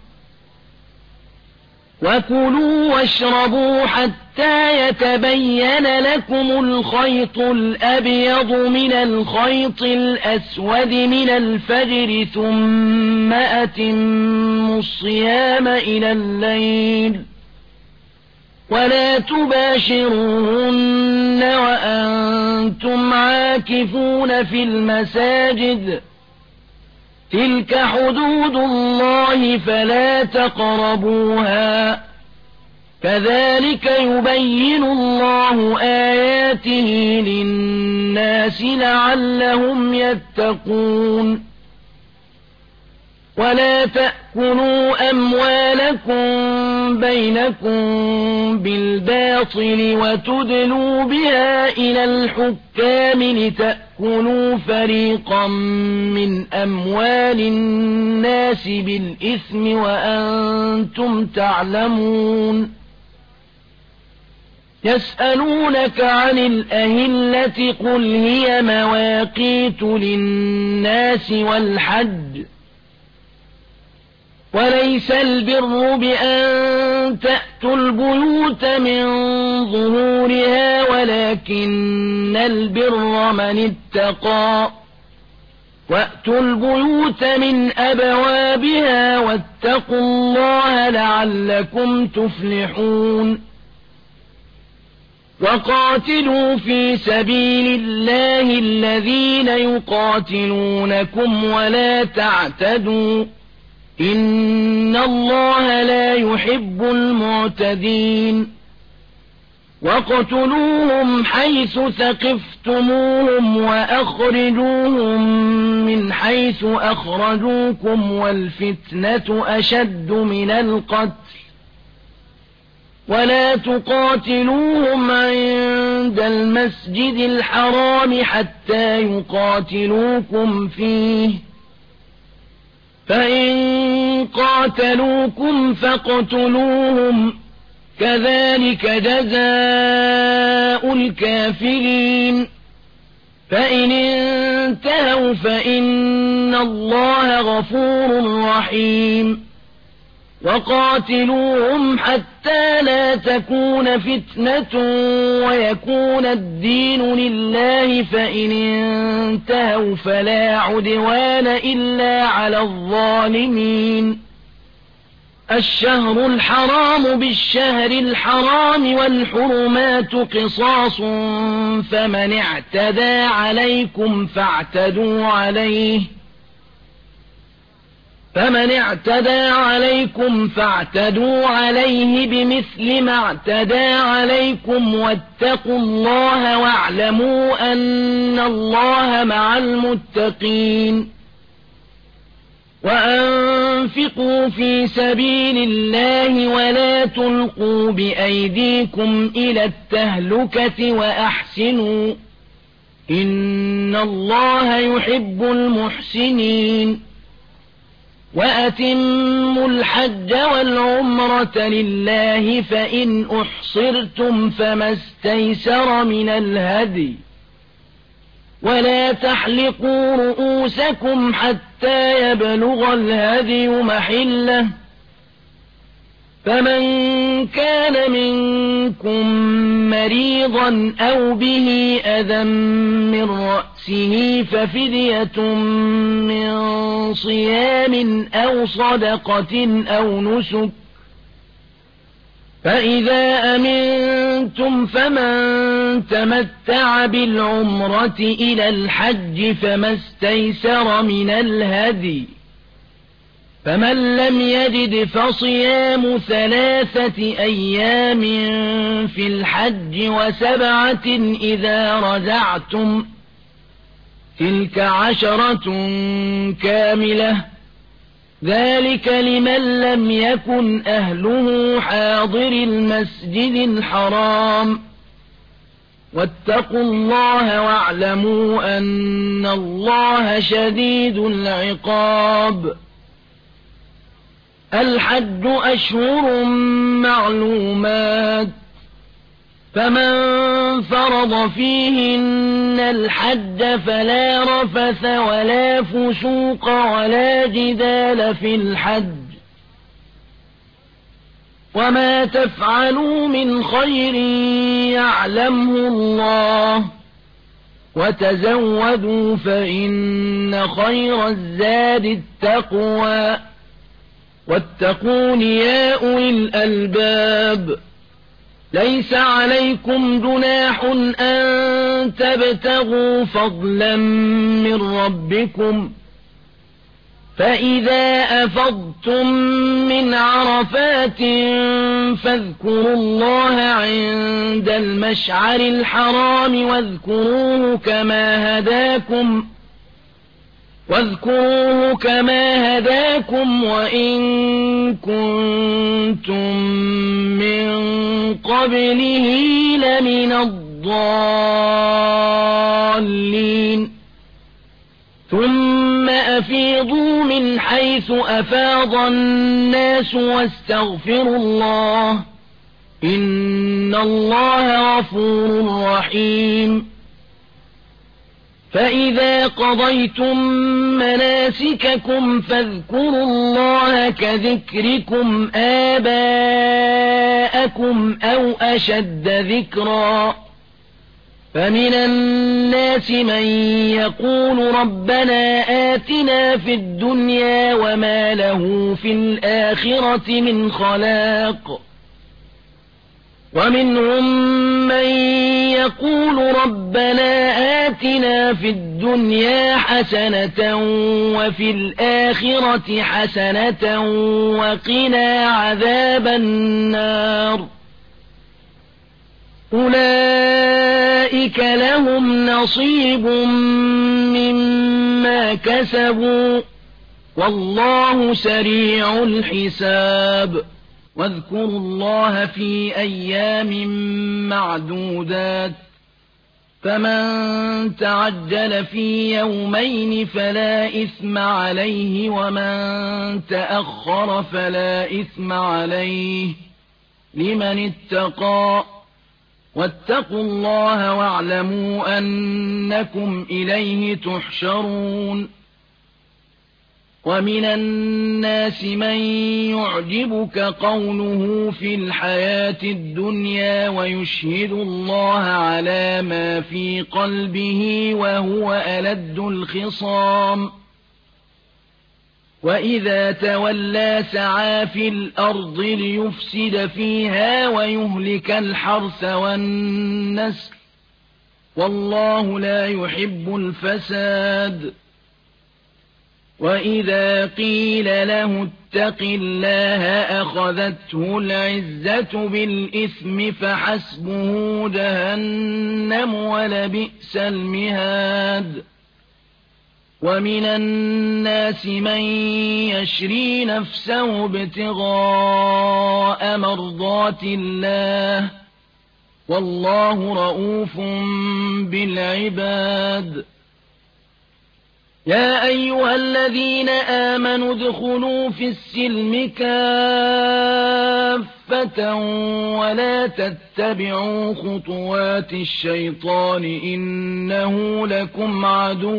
وكلوا واشربوا حتى يتبين لكم الخيط الأبيض من الخيط الأسود من الفجر ثم أتموا الصيام إلى الليل ولا تباشروهن وأنتم عاكفون في المساجد تلك حدود الله فلا تقربوها كذلك يبين الله آياته للناس لعلهم يتقون ولا تأكلوا أموالكم بينكم بالباطل وتدلوا بها إلى الحكام لتأكلوا فريقا من أموال الناس بالإثم وأنتم تعلمون يسألونك عن الأهلة قل هي مواقيت للناس والحج وليس البر بأن تأتوا البيوت من ظهورها ولكن البر من اتقى وأتوا البيوت من أبوابها واتقوا الله لعلكم تفلحون وقاتلوا في سبيل الله الذين يقاتلونكم ولا تعتدوا إن الله لا يحب المعتدين وَاقْتُلُوهُمْ حَيْثُ ثَقِفْتُمُوهُمْ وَأَخْرِجُوهُمْ مِنْ حَيْثُ أَخْرَجُوكُمْ وَالْفِتْنَةُ أَشَدُّ مِنَ الْقَتْلِ وَلَا تُقَاتِلُوهُمْ عِندَ الْمَسْجِدِ الْحَرَامِ حَتَّى يُقَاتِلُوكُمْ فِيهِ فَإِنْ قَاتَلُوكُمْ فَاقْتُلُوهُمْ كَذَلِكَ جَزَاءُ الْكَافِرِينَ فَإِنِ انتهوا فَإِنَّ اللَّهَ غَفُورٌ رَحِيمٌ وَقَاتِلُوهُمْ حَتَّى لَا تَكُونَ فِتْنَةٌ وَيَكُونَ الدِّينُ لِلَّهِ فَإِنِ انتهوا فَلَا عُدْوَانَ إِلَّا عَلَى الظَّالِمِينَ الشهر الحرام بالشهر الحرام والحرمات قصاص فمن اعتدى عليكم فاعتدوا عليه فمن اعتدى عليكم فاعتدوا عليه بمثل ما اعتدى عليكم واتقوا الله واعلموا أن الله مع المتقين وأنفقوا في سبيل الله ولا تلقوا بأيديكم إلى التهلكة وأحسنوا إن الله يحب المحسنين وأتموا الحج والعمرة لله فإن أحصرتم فما استيسر من الهدي ولا تحلقوا رؤوسكم حتى يبلغ الهدي محله فمن كان منكم مريضا أو به أذى من رأسه ففدية من صيام أو صدقة أو نسك فإذا أمنتم فمن تمتع بالعمرة إلى الحج فما استيسر من الهدي فمن لم يجد فصيام ثلاثة أيام في الحج وسبعة إذا رجعتم تلك عشرة كاملة ذلك لمن لم يكن أهله حاضر المسجد الحرام واتقوا الله واعلموا أن الله شديد العقاب الحج أشهر معلومات فمن فرض فيهن الحج فلا رفث ولا فسوق ولا جدال في الحج وما تفعلوا من خير يعلمه الله وتزودوا فإن خير الزاد التقوى واتقون يا أولي الألباب ليس عليكم جناح أن تبتغوا فضلا من ربكم فإذا أفضتم من عرفات فاذكروا الله عند المشعر الحرام واذكروه كما هداكم واذكروه كما هداكم وإن كنتم من قبله لمن الضالين ثم أفيضوا من حيث أفاض الناس واستغفروا الله إن الله غفور رحيم فإذا قضيتم مناسككم فاذكروا الله كذكركم آباءكم أو أشد ذكرا فمن الناس من يقول ربنا آتنا في الدنيا وما له في الآخرة من خلاق ومنهم من يقول ربنا آتنا في الدنيا حسنة وفي الآخرة حسنة وقنا عذاب النار أولئك لهم نصيب مما كسبوا والله سريع الحساب واذكروا الله في أيام معدودات فمن تعجل في يومين فلا إثم عليه ومن تأخر فلا إثم عليه لمن اتقى واتقوا الله واعلموا أنكم إليه تحشرون ومن الناس من يعجبك قوله في الحياة الدنيا ويشهد الله على ما في قلبه وهو ألد الخصام وإذا تولى سعى في الأرض ليفسد فيها ويهلك الحرث والنسل والله لا يحب الفساد وإذا قيل له اتق الله أخذته العزة بالإثم فحسبه جهنم ولبئس المهاد ومن الناس من يشري نفسه ابتغاء مرضات الله والله رؤوف بالعباد يا أيها الذين آمنوا ادخلوا في السلم كافة ولا تتبعوا خطوات الشيطان إنه لكم عدو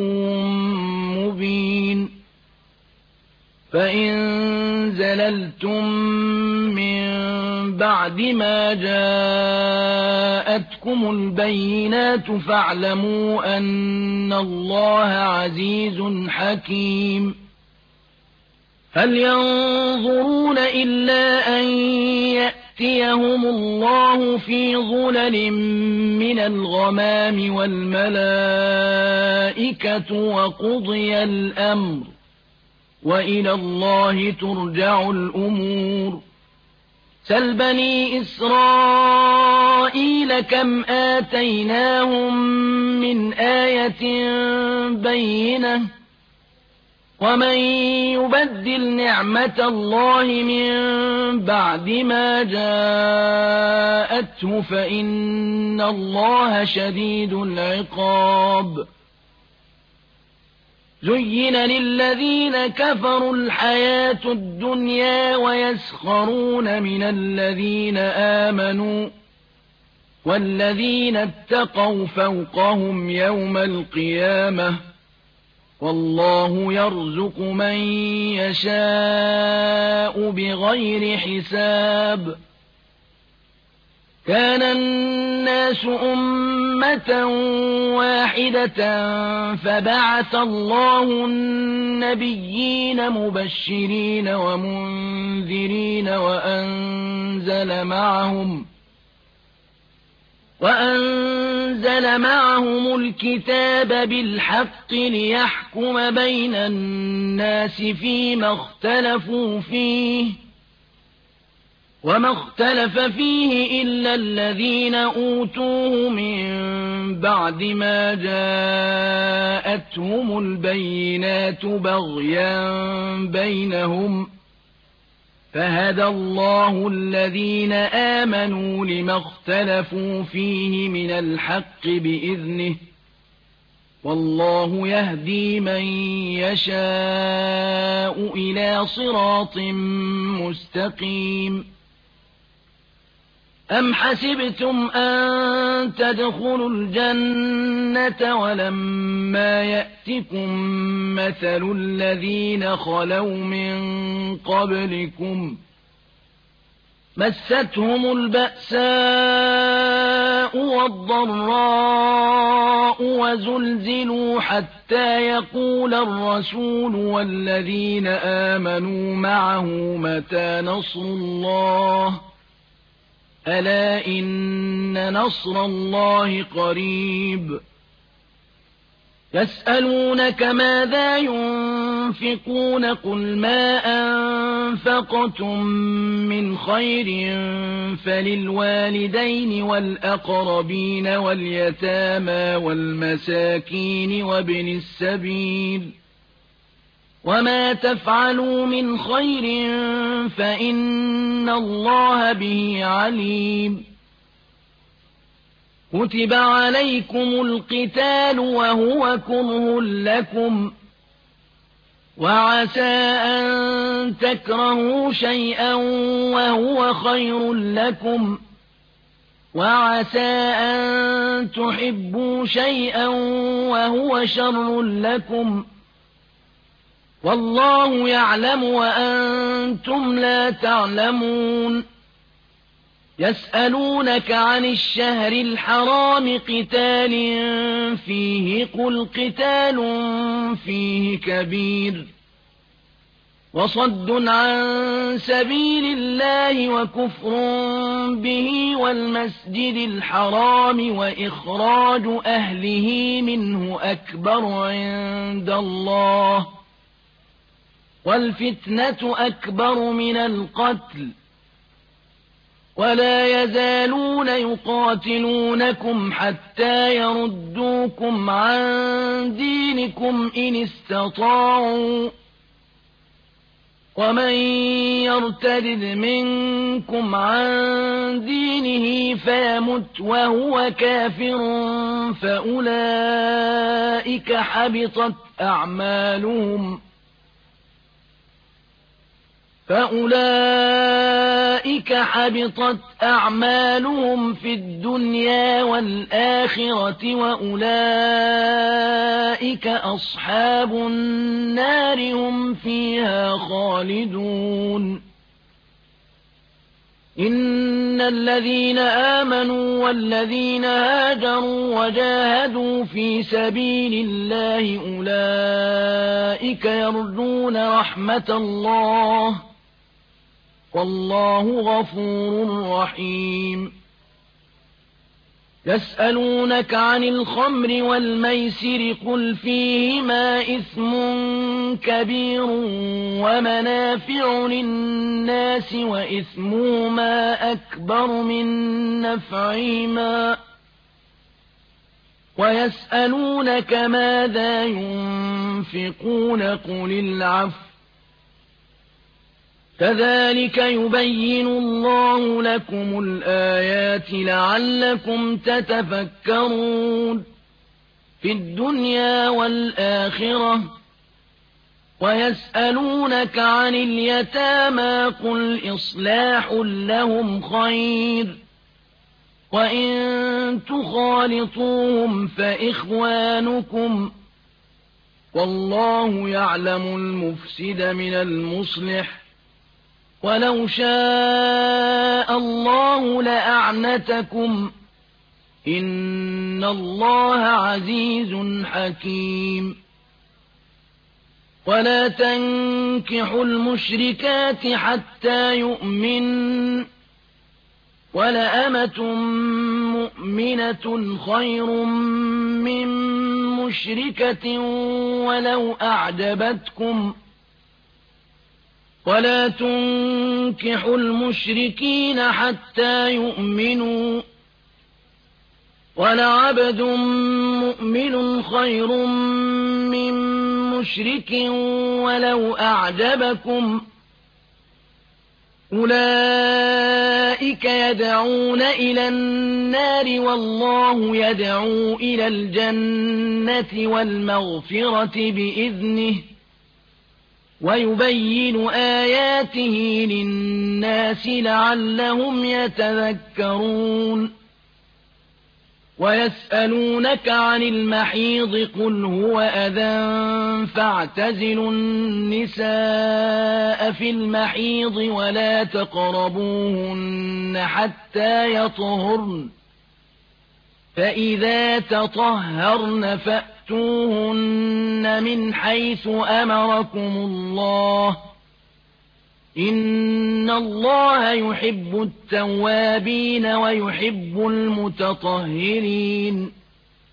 مبين فإن زللتم من بعد ما جاءتكم البينات فاعلموا أن الله عزيز حكيم هل ينظرون إلا أن يأتيهم الله في ظلل من الغمام والملائكة وقضي الأمر وإلى الله ترجع الأمور سل بني إسرائيل كم آتيناهم من آية بينة ومن يبدل نعمة الله من بعد ما جاءته فإن الله شديد العقاب زين للذين كفروا الحياة الدنيا ويسخرون من الذين آمنوا والذين اتقوا فوقهم يوم القيامة والله يرزق من يشاء بغير حساب كان الناس أمة واحدة فبعث الله النبيين مبشرين ومنذرين وأنزل معهم وأنزل معهم الكتاب بالحق ليحكم بين الناس فيما اختلفوا فيه وما اختلف فيه إلا الذين أوتوه من بعد ما جاءتهم البينات بغيا بينهم فهدى الله الذين آمنوا لما اختلفوا فيه من الحق بإذنه والله يهدي من يشاء إلى صراط مستقيم أم حسبتم أن تدخلوا الجنة ولما يأتكم مثل الذين خلوا من قبلكم مستهم البأساء والضراء وزلزلوا حتى يقول الرسول والذين آمنوا معه متى نصر الله ألا إن نصر الله قريب يسألونك ماذا ينفقون قل ما أنفقتم من خير فللوالدين والأقربين واليتامى والمساكين وابن السبيل وما تفعلوا من خير فإن الله به عليم كتب عليكم القتال وهو كره لكم وعسى أن تكرهوا شيئا وهو خير لكم وعسى أن تحبوا شيئا وهو شر لكم والله يعلم وأنتم لا تعلمون يسألونك عن الشهر الحرام قتال فيه قل قتال فيه كبير وصد عن سبيل الله وكفر به والمسجد الحرام وإخراج أهله منه أكبر عند الله والفتنة أكبر من القتل ولا يزالون يقاتلونكم حتى يردوكم عن دينكم إن استطاعوا ومن يرتد منكم عن دينه فيمت وهو كافر فأولئك حبطت أعمالهم فأولئك حبطت أعمالهم في الدنيا والآخرة وأولئك أصحاب النار هم فيها خالدون إن الذين آمنوا والذين هاجروا وجاهدوا في سبيل الله أولئك يرجون رحمة الله والله غفور رحيم يسألونك عن الخمر والميسر قل فيهما إثم كبير ومنافع للناس وإثمهما أكبر من نفعهما ويسألونك ماذا ينفقون قل العفو كذلك يبين الله لكم الآيات لعلكم تتفكرون في الدنيا والآخرة ويسألونك عن اليتامى قل إصلاح لهم خير وإن تخالطوهم فإخوانكم والله يعلم المفسد من المصلح ولو شاء الله لأعنتكم إن الله عزيز حكيم ولا تنكحوا المشركات حتى يؤمن وَلَأَمَةٌ مُؤْمِنَةٌ خَيْرٌ مِّن مُّشْرِكَةٍ وَلَوْ أَعْجَبَتْكُمْ وَلَا تُنكِحُوا الْمُشْرِكِينَ حَتَّىٰ يُؤْمِنُوا وَلَعَبْدٌ مُّؤْمِنٌ خَيْرٌ مِّن مُّشْرِكٍ وَلَوْ أَعْجَبَكُمْ أُولَئِكَ يَدْعُونَ إِلَى النَّارِ وَاللَّهُ يَدْعُو إِلَى الْجَنَّةِ وَالْمَغْفِرَةِ بِإِذْنِهِ وَيُبَيِّنُ آيَاتِهِ لِلنَّاسِ لَعَلَّهُمْ يَتَذَكَّرُونَ وَيَسْأَلُونَكَ عَنِ الْمَحِيضِ قُلْ هُوَ أَذًى فَاعْتَزِلُوا النِّسَاءَ فِي الْمَحِيضِ وَلَا تَقْرَبُوهُنَّ حَتَّىٰ يَطْهُرْنَ فَإِذَا تَطَهَّرْنَ فَأْتُوهُنَّ مِنْ حَيْثُ أَمَرَكُمُ اللَّهُ إِنَّ اللَّهَ يُحِبُّ التَّوَّابِينَ وَيُحِبُّ الْمُتَطَهِّرِينَ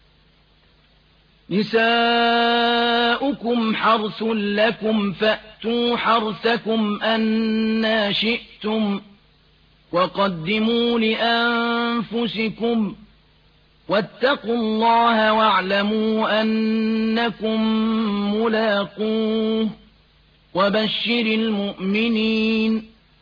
نِسَاؤُكُمْ حَرْثٌ لَّكُمْ فَأْتُوا حَرْثَكُمْ أَنَّىٰ شِئْتُمْ وَقَدِّمُوا لِأَنفُسِكُمْ وَاتَّقُوا اللَّهَ وَاعْلَمُوا أَنَّكُم مُّلَاقُوهُ وَبَشِّرِ الْمُؤْمِنِينَ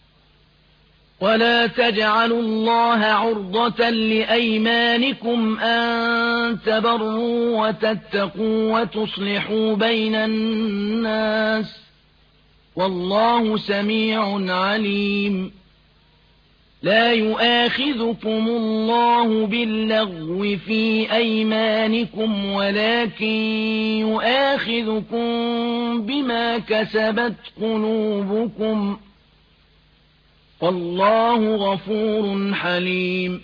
وَلَا تَجْعَلُوا اللَّهَ عُرْضَةً لِّأَيْمَانِكُمْ أَن تَبَرُّوا وَتَتَّقُوا وَتُصْلِحُوا بَيْنَ النَّاسِ وَاللَّهُ سَمِيعٌ عَلِيمٌ لا يؤاخذكم الله باللغو في أيمانكم ولكن يؤاخذكم بما كسبت قلوبكم والله غفور حليم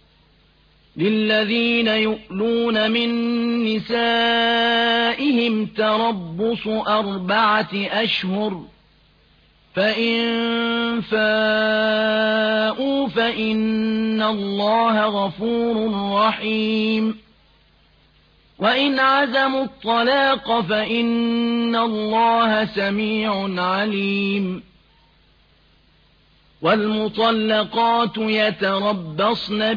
للذين يؤلون من نسائهم تربص أربعة أشهر فإن فاءوا فإن الله غفور رحيم وإن عزموا الطلاق فإن الله سميع عليم والمطلقات يتربصن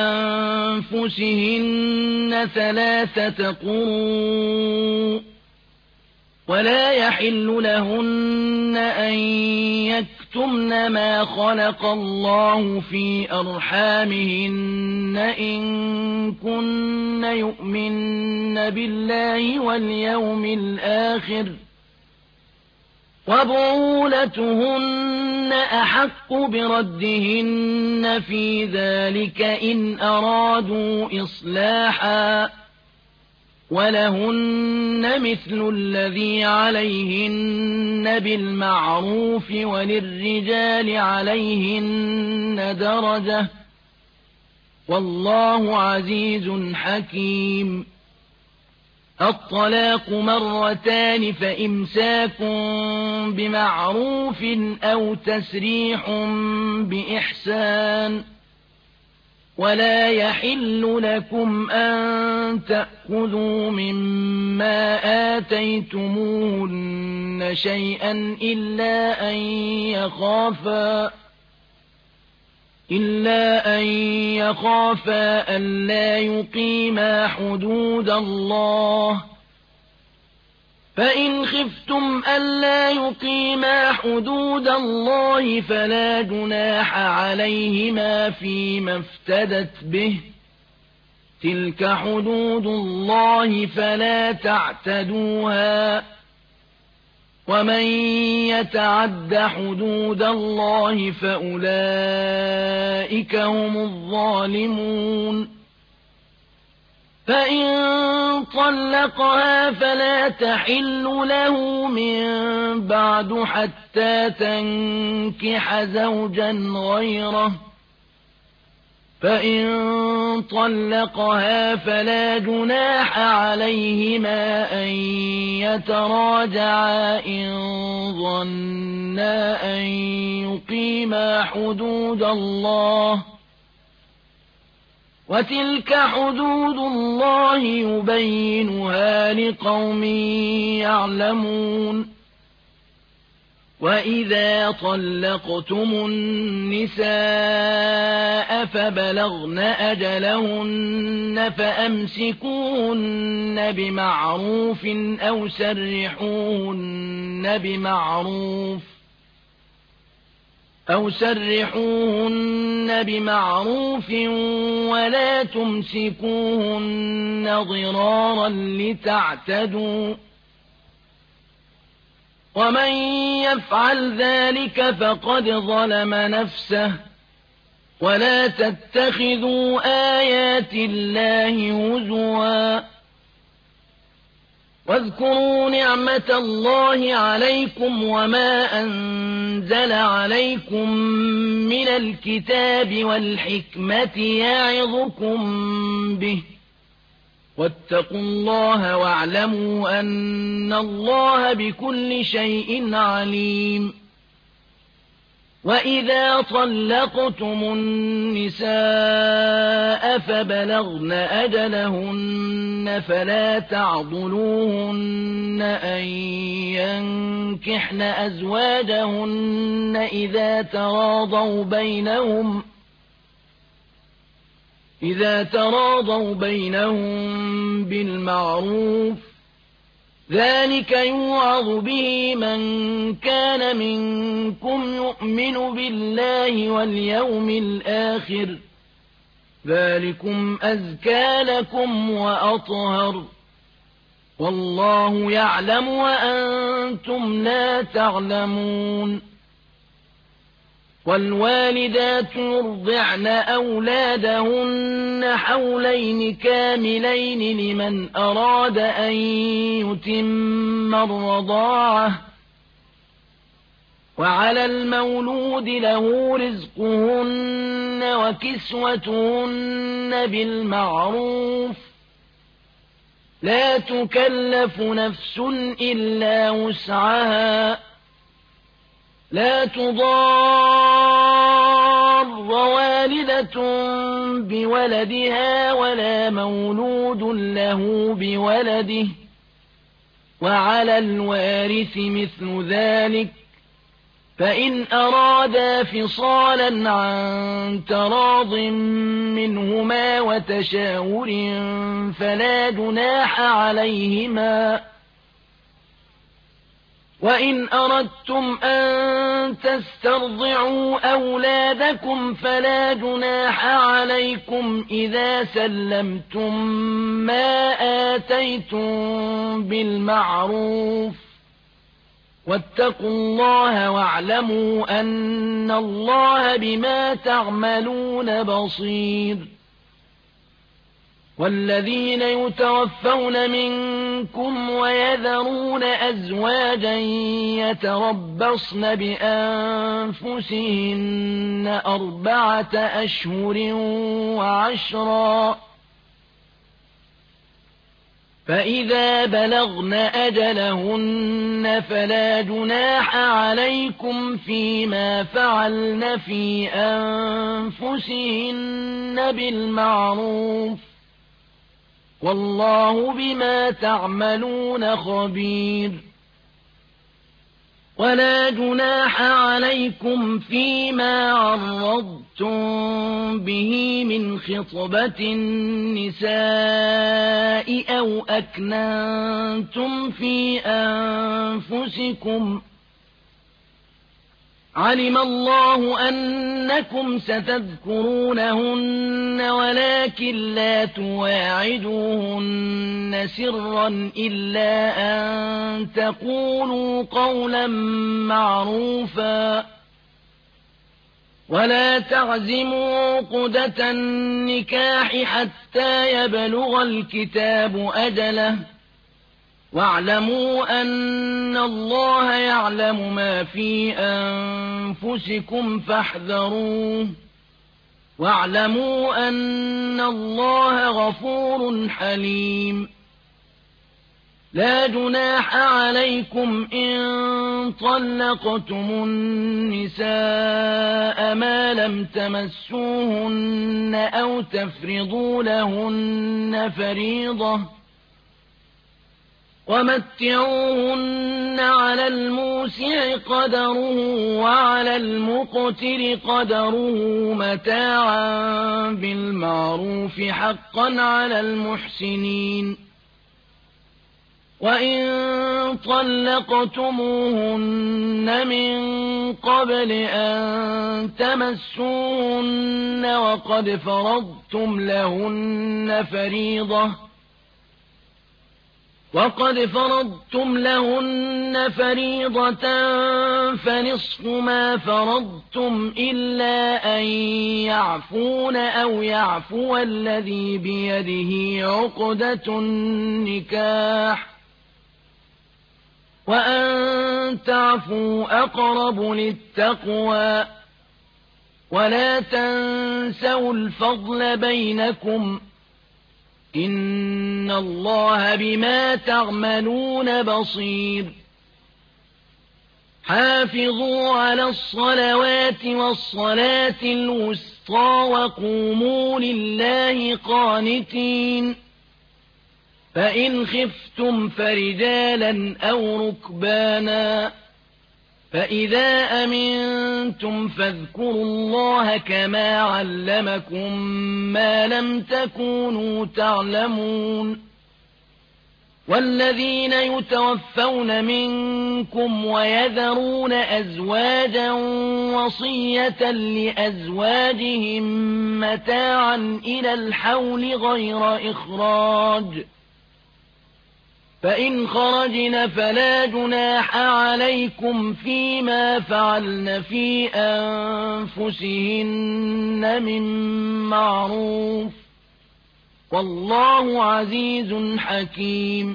بأنفسهن ثلاثة قروء ولا يحل لهن أن يكتمن ما خلق الله في أرحامهن إن كن يؤمن بالله واليوم الآخر وبعولتهن أحق بردهن في ذلك إن أرادوا إصلاحا ولهن مثل الذي عليهن بالمعروف وللرجال عليهن درجة والله عزيز حكيم الطلاق مرتان فإمساك بمعروف أو تسريح بإحسان ولا يحل لكم أن تأخذوا مما آتيتموهن شيئا إلا أن يخافا إلا أن يخافا ألا يقيما حدود الله فإن خفتم ألا يقيما حدود الله فلا جناح عليهما فيما افتدت به تلك حدود الله فلا تعتدوها ومن يتعد حدود الله فأولئك هم الظالمون فإن طلقها فلا تحل له من بعد حتى تنكح زوجا غيره فإن طلقها فلا جناح عليهما أن يتراجعا إن ظنا أن يقيما حدود الله وتلك حدود الله يبينها لقوم يعلمون وإذا طلقتم النساء فبلغن أجلهن فأمسكوهن بمعروف أو سرحوهن بمعروف أو سرحوهن بمعروف ولا تمسكوهن ضرارا لتعتدوا ومن يفعل ذلك فقد ظلم نفسه ولا تتخذوا آيات الله هزوا واذكروا نعمة الله عليكم وما أنزل عليكم من الكتاب والحكمة يعظكم به واتقوا الله واعلموا أن الله بكل شيء عليم وإذا طلقتم النساء فبلغن أجلهن فلا تعضلوهن أن ينكحن أزواجهن إذا تراضوا بينهم إذا تراضوا بينهم بالمعروف ذلك يوعظ به من كان منكم يؤمن بالله واليوم الآخر ذلكم أزكى لكم وأطهر والله يعلم وأنتم لا تعلمون والوالدات يرضعن أولادهن حولين كاملين لمن أراد أن يتم الرضاعة وعلى المولود له رزقهن وكسوتهن بالمعروف لا تكلف نفس إلا وسعها لا تضار والدة بولدها ولا مولود له بولده وعلى الوارث مثل ذلك فإن أرادا فصالا عن تراض منهما وتشاور فلا جناح عليهما وإن أردتم أن تسترضعوا أولادكم فلا جناح عليكم إذا سلمتم ما آتيتم بالمعروف واتقوا الله واعلموا أن الله بما تعملون بصير والذين يتوفون منكم ويذرون أزواجا يتربصن بأنفسهن أربعة أشهر وعشرا فإذا بلغن أجلهن فلا جناح عليكم فيما فعلن في أنفسهن بالمعروف والله بما تعملون خبير ولا جناح عليكم فيما عرضتم به من خطبة النساء أو أكننتم في أنفسكم علم الله أنكم ستذكرونهن ولكن لا تواعدوهن سرا إلا أن تقولوا قولا معروفا ولا تعزموا عقدة النكاح حتى يبلغ الكتاب أجله واعلموا أن الله يعلم ما في أنفسكم فاحذروه واعلموا أن الله غفور حليم لا جناح عليكم إن طلقتم النساء ما لم تمسوهن أو تفرضوا لهن فريضة ومتعوهن على الموسع قدره وعلى المقتر قدره متاعا بالمعروف حقا على المحسنين وإن طلقتموهن من قبل أن تمسوهن وقد فرضتم لهن فريضة وقد فرضتم لهن فريضة فنصف ما فرضتم إلا أن يعفون أو يعفو الذي بيده عقدة النكاح وأن تعفوا أقرب للتقوى ولا تنسوا الفضل بينكم إن الله بما تعملون بصير حافظوا على الصلوات والصلاة الوسطى وقوموا لله قانتين فإن خفتم فرجالا أو ركبانا فإذا أمنتم فاذكروا الله كما علمكم ما لم تكونوا تعلمون والذين يتوفون منكم ويذرون أزواجا وصية لأزواجهم متاعا إلى الحول غير إخراج فإن خرجن فلا جناح عليكم فيما فعلن في أنفسهن من معروف والله عزيز حكيم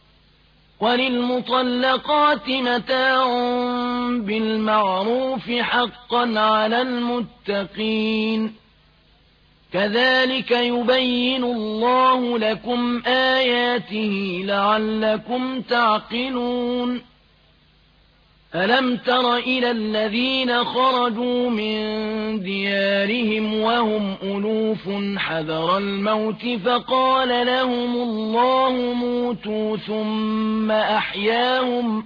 وللمطلقات متاع بالمعروف حقا على المتقين كذلك يبين الله لكم آياته لعلكم تعقلون ألم تر إلى الذين خرجوا من ديارهم وهم ألوف حذر الموت فقال لهم الله موتوا ثم أحياهم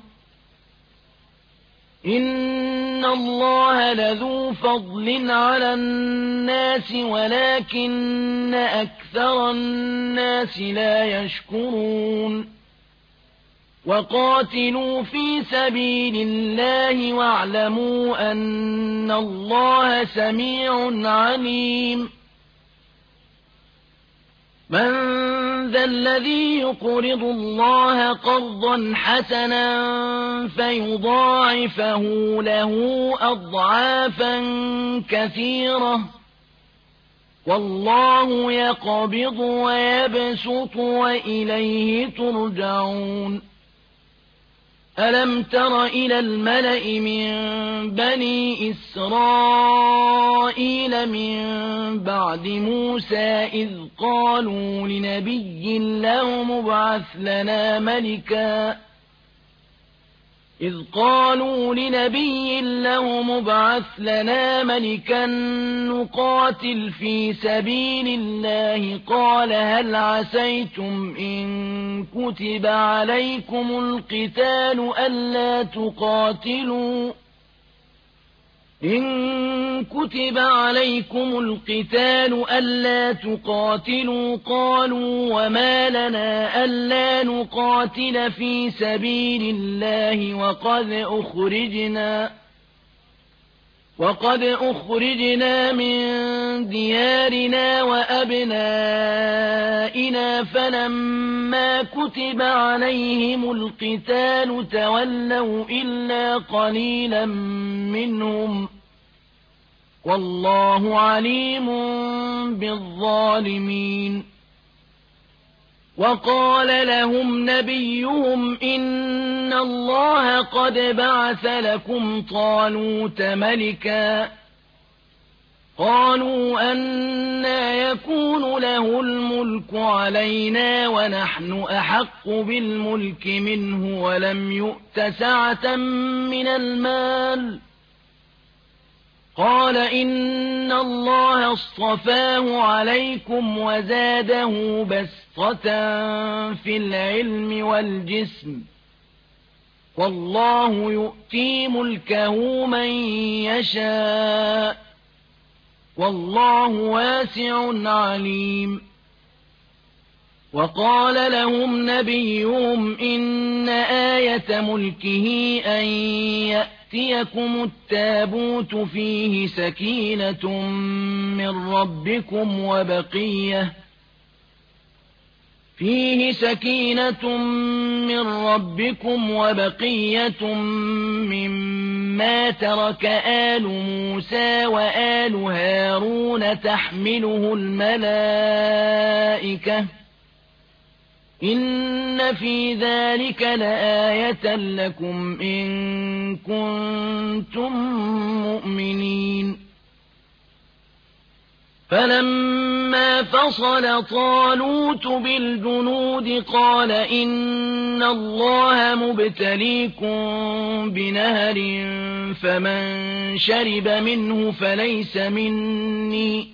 إن الله لذو فضل على الناس ولكن أكثر الناس لا يشكرون وقاتلوا في سبيل الله واعلموا أن الله سميع عليم من ذا الذي يقرض الله قرضا حسنا فيضاعفه له أضعافا كثيرة والله يقبض ويبسط وإليه ترجعون ألم تر إلى الملأ من بني إسرائيل من بعد موسى إذ قالوا لنبي له مبعث لنا ملكا إذ قالوا لنبي له مبعث لنا ملكا نقاتل في سبيل الله قال هل عسيتم إن كتب عليكم القتال ألا تقاتلوا إن كتب عليكم القتال ألا تقاتلوا قالوا وما لنا ألا نقاتل في سبيل الله وقد أخرجنا وقد أخرجنا من ديارنا وأبنائنا فلما كتب عليهم القتال تولوا إلا قليلا منهم والله عليم بالظالمين وقال لهم نبيهم إن الله قد بعث لكم طالوت ملكا قالوا أنى يكون له الملك علينا ونحن أحق بالملك منه ولم يؤت سعة من المال قال إن الله اصطفاه عليكم وزاده بسطة في العلم والجسم والله يؤتي ملكه من يشاء والله واسع عليم وقال لهم نبيهم إن آية ملكه أن يأتيكم التابوت فيه سكينة من ربكم وبقية فيه سكينة من ربكم وبقية مما ترك آل موسى وآل هارون تحمله الملائكة إن في ذلك لآية لكم إن كنتم مؤمنين فلما فصل طالوت بالجنود قال إن الله مبتليكم بنهر فمن شرب منه فليس مني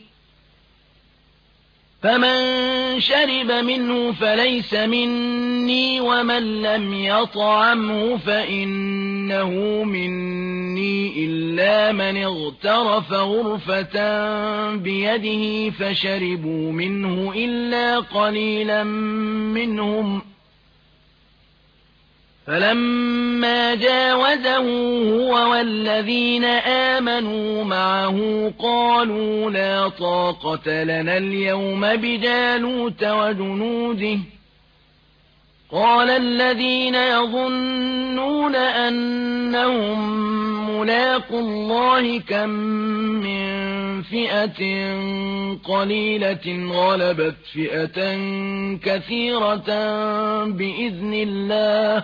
فمن شرب منه فليس مني ومن لم يطعمه فإنه مني إلا من اغترف غرفة بيده فشربوا منه إلا قليلا منهم فلما جاوزه هو والذين آمنوا معه قالوا لا طاقة لنا اليوم بجالوت وجنوده قال الذين يظنون أنهم ملاقو الله كم من فئة قليلة غلبت فئة كثيرة بإذن الله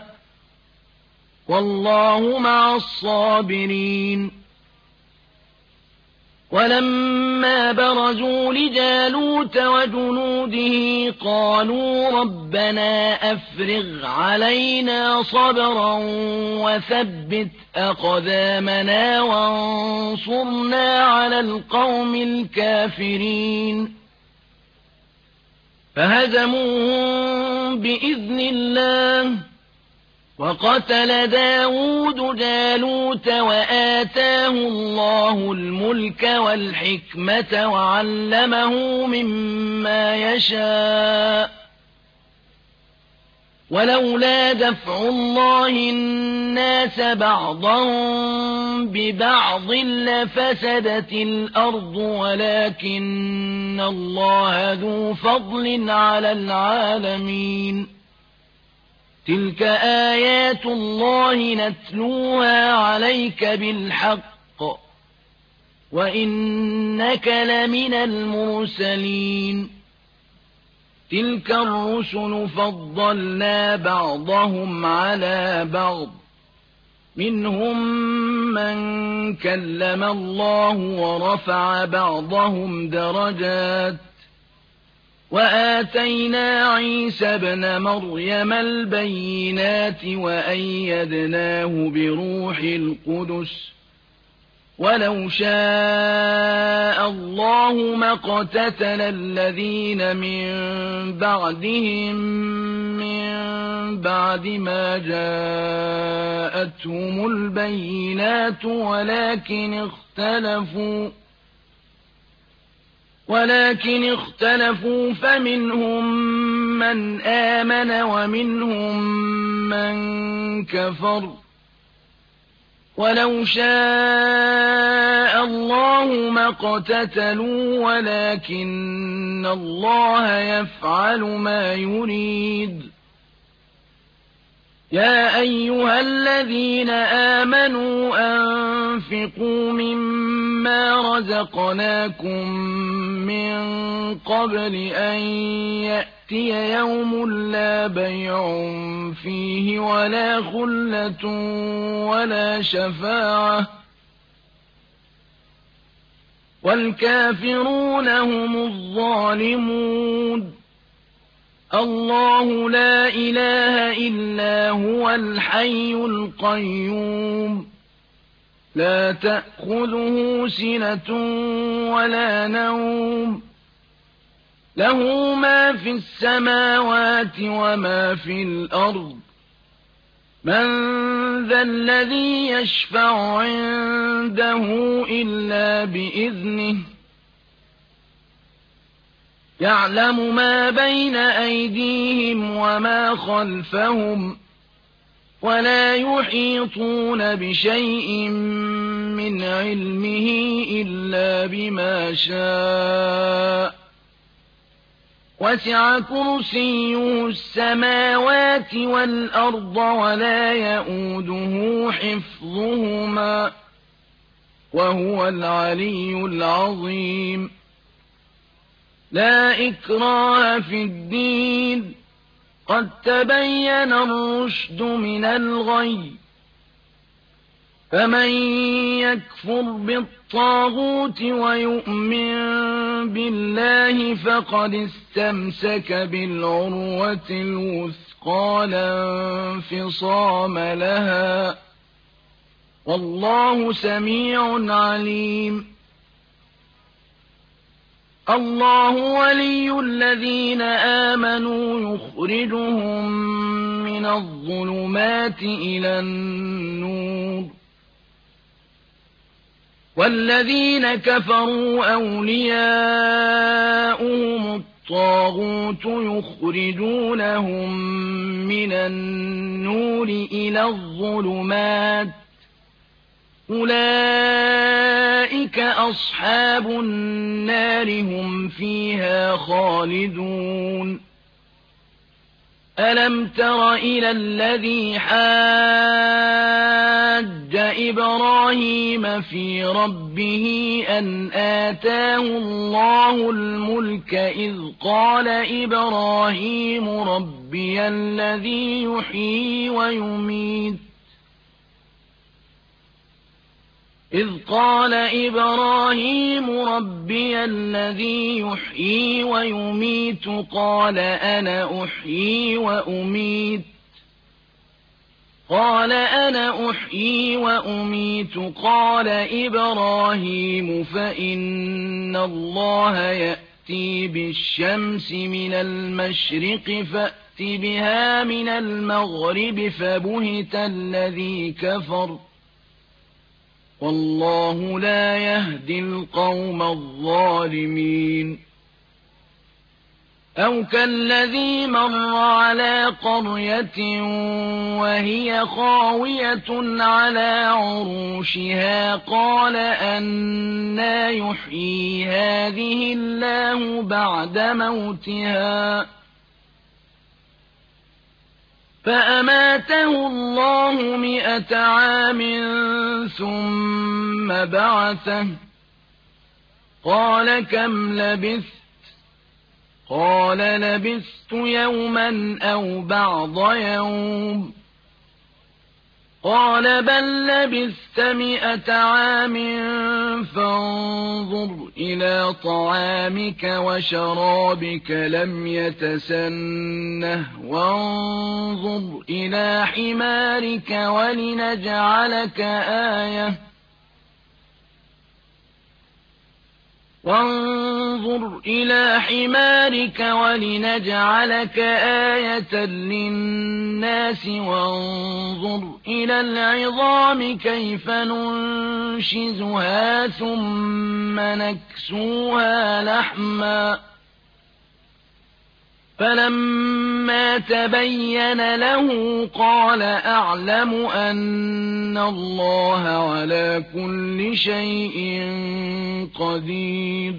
والله مع الصابرين ولما برزوا لجالوت وجنوده قالوا ربنا أفرغ علينا صبرا وثبت أقدامنا وانصرنا على القوم الكافرين فهزموهم بإذن الله وقتل داود جالوت وآتاه الله الملك والحكمة وعلمه مما يشاء ولولا دفع الله الناس بعضهم ببعض لفسدت الأرض ولكن الله ذو فضل على العالمين تلك آيات الله نتلوها عليك بالحق وإنك لمن المرسلين تلك الرسل فضلنا بعضهم على بعض منهم من كلم الله ورفع بعضهم درجات وآتينا عيسى ابن مريم البينات وأيدناه بروح القدس ولو شاء الله ما اقتتل الذين من بعدهم من بعد ما جاءتهم البينات ولكن اختلفوا ولكن اختلفوا فمنهم من آمن ومنهم من كفر ولو شاء الله ما اقتتلوا ولكن الله يفعل ما يريد يا أيها الذين آمنوا أنفقوا مما رزقناكم من قبل أن يأتي يوم لا بيع فيه ولا خلة ولا شفاعة والكافرون هم الظالمون. الله لا إله إلا هو الحي القيوم لا تأخذه سنة ولا نوم له ما في السماوات وما في الأرض من ذا الذي يشفع عنده إلا بإذنه يعلم ما بين أيديهم وما خلفهم ولا يحيطون بشيء من علمه إلا بما شاء وسع كرسيه السماوات والأرض ولا يئوده حفظهما وهو العلي العظيم. لا إكراه في الدين قد تبين الرشد من الغي فمن يكفر بالطاغوت ويؤمن بالله فقد استمسك بالعروة الوثقى لا انفصام لها والله سميع عليم. الله ولي الذين آمنوا يخرجهم من الظلمات إلى النور والذين كفروا أولياؤهم الطاغوت يخرجونهم من النور إلى الظلمات أولئك أصحاب النار هم فيها خالدون. ألم تر إلى الذي حاج إبراهيم في ربه أن آتاه الله الملك إذ قال إبراهيم ربي الذي يحيي ويميت إذ قال إبراهيم ربي الذي يحيي ويميت قال أنا أحيي وأميت قال أنا أحيي وأميت قال إبراهيم فإن الله يأتي بالشمس من المشرق فأت بها من المغرب فبهت الذي كفر والله لا يهدي القوم الظالمين. أو كالذي مر على قرية وهي خاوية على عروشها قال أنى يحيي هذه الله بعد موتها فأماته الله مئة عام ثم بعثه قال كم لبثت قال لبثت يوما أو بعض يوم قال بل لبثت مئة عام فانظر إلى طعامك وشرابك لم يتسنه وانظر إلى حمارك ولنجعلك آية وانظر إلى حمارك ولنجعلك آية للناس وانظر إلى العظام كيف ننشزها ثم نكسوها لحما فلما تبين له قال أعلم أن الله على كل شيء قدير.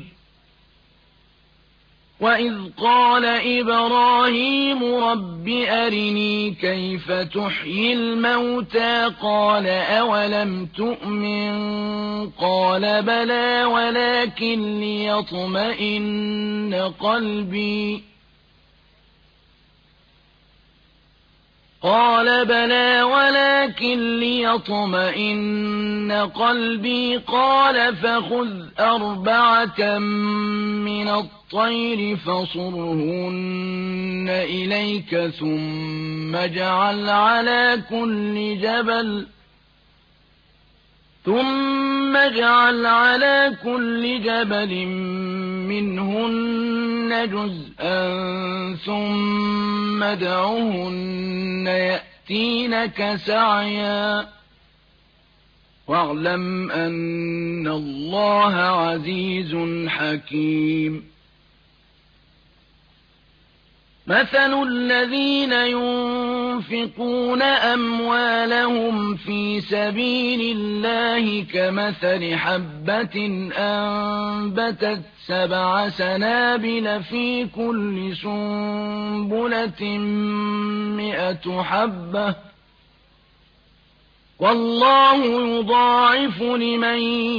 وإذ قال إبراهيم رب أرني كيف تحيي الموتى قال أولم تؤمن قال بلى ولكن ليطمئن قلبي قال بلى ولكن ليطمئن قلبي قال فخذ أربعة من الطير فصرهن إليك ثم اجعل على كل جبل ثم اجعل على كل جبل منهن جزءا ثم ادعهن يأتينك سعيا واعلم أن الله عزيز حكيم مثل الذين ينفقون أموالهم في سبيل الله كمثل حبة أنبتت سبع سنابل في كل سنبلة مئة حبة والله يضاعف لمن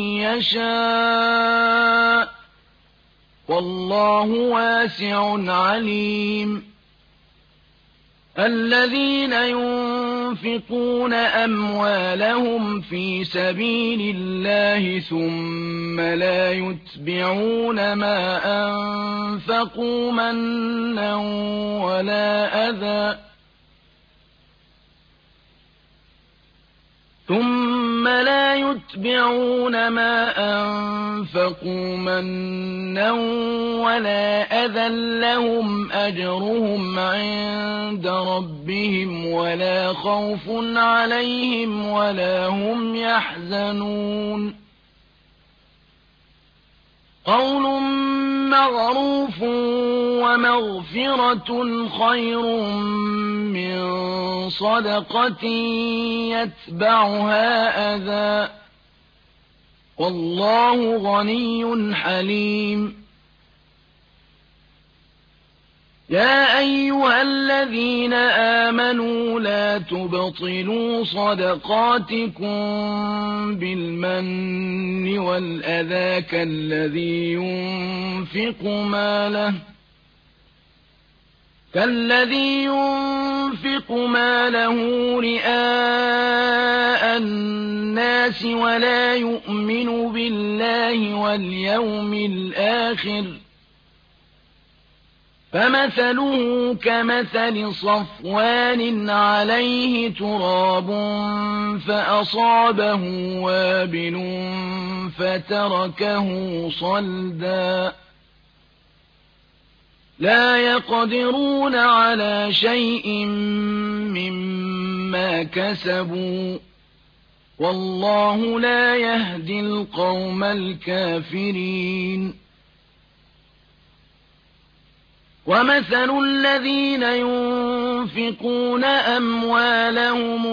يشاء والله واسع عليم الذين ينفقون أموالهم في سبيل الله ثم لا يتبعون ما أنفقوا منا ولا أذى ثم لا يتبعون ما أنفقوا منا ولا أذى لهم أجرهم عند ربهم ولا خوف عليهم ولا هم يحزنون قول معروف ومغفرة خير من صدقة يتبعها أذى والله غني حليم يا أيها الذين آمنوا لا تبطلوا صدقاتكم بالمن والأذى كالذي ينفق ماله كالذي ينفق ماله رئاء الناس ولا يؤمن بالله واليوم الآخر فمثله كمثل صفوان عليه تراب فأصابه وابل فتركه صلدا لا يقدرون على شيء مما كسبوا والله لا يهدي القوم الكافرين ومثل الذين ينفقون أموالهم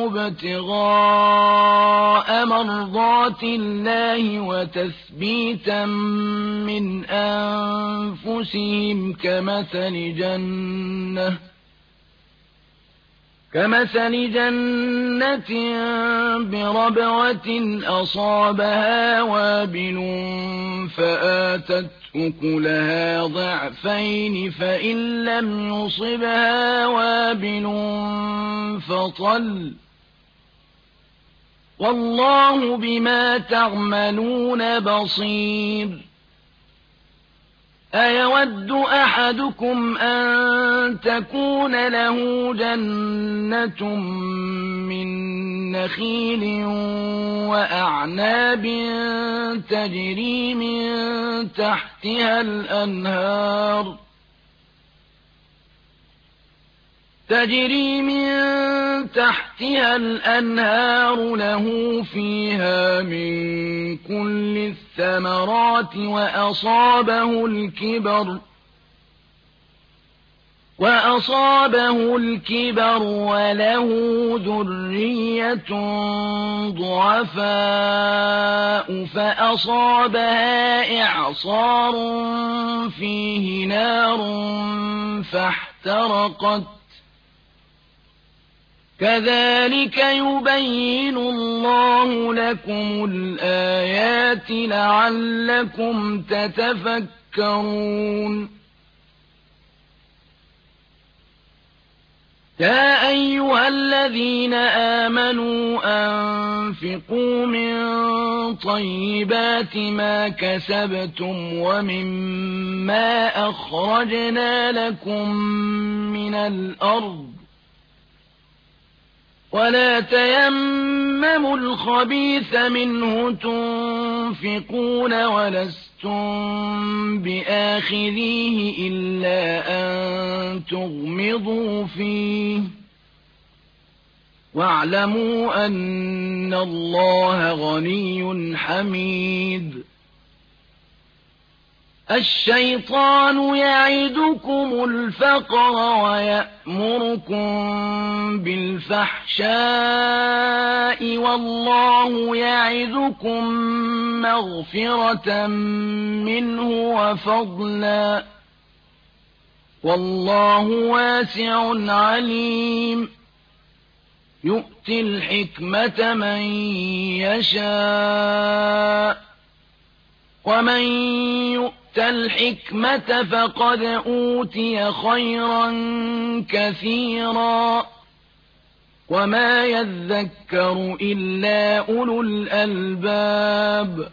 ابتغاء مرضات الله وتثبيتا من أنفسهم كمثل جنة كمثل جنة بربوة أصابها وابل فآتت أكلها ضعفين فإن لم يصبها وابل فطل والله بما تعملون بصير أيود أحدكم أن تكون له جنة من نخيل وأعناب تجري من تحتها الأنهار تجري من تحتها الأنهار له فيها من كل الثمرات وأصابه الكبر وأصابه الكبر وله ذرية ضعفاء فأصابها إعصار فيه نار فاحترقت كذلك يبين الله لكم الآيات لعلكم تتفكرون يا أيها أيها الذين آمنوا أنفقوا من طيبات ما كسبتم ومما أخرجنا لكم من الأرض ولا تيمموا الخبيث منه تنفقون ولستم بآخذيه إلا أن تغمضوا فيه واعلموا أن الله غني حميد الشيطان يعدكم الفقر ويأمركم بالفحشاء والله يعدكم مغفرة منه وفضلا والله واسع عليم يؤتي الحكمة من يشاء ومن يؤت الحكمة فقد أوتي خيرا كثيرا وما يذكر إلا أولو الألباب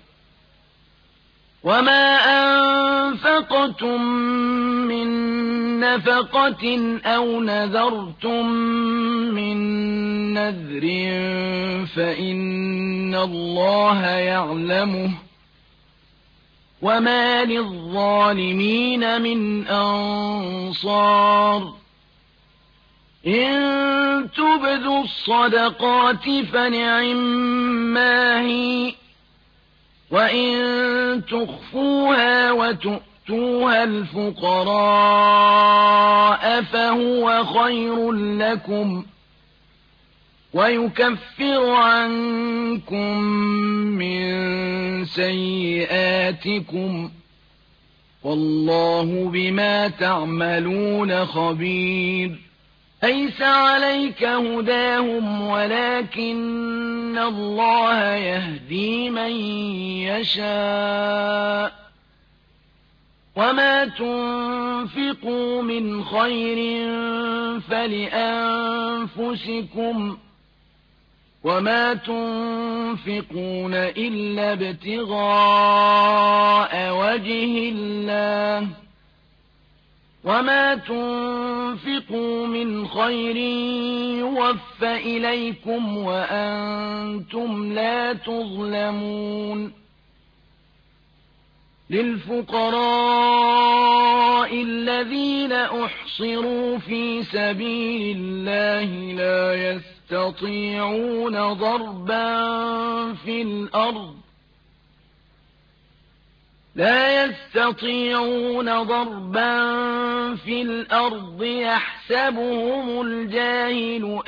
وما أنفقتم من نفقة أو نذرتم من نذر فإن الله يعلمه وما للظالمين من أنصار إن تبدوا الصدقات فنعما هي وإن تخفوها وتؤتوها الفقراء فهو خير لكم ويكفر عنكم من سيئاتكم والله بما تعملون خبير ليس عليك هداهم ولكن الله يهدي من يشاء وما تنفقوا من خير فلأنفسكم وما تنفقون إلا ابتغاء وجه الله وما تنفقوا من خير يوفى إليكم وأنتم لا تظلمون للفقراء الذين أحصروا في سبيل الله لا يستطيعون ضربا في الأرض لا يستطيعون ضربا في الأرض يحسبهم الجاهل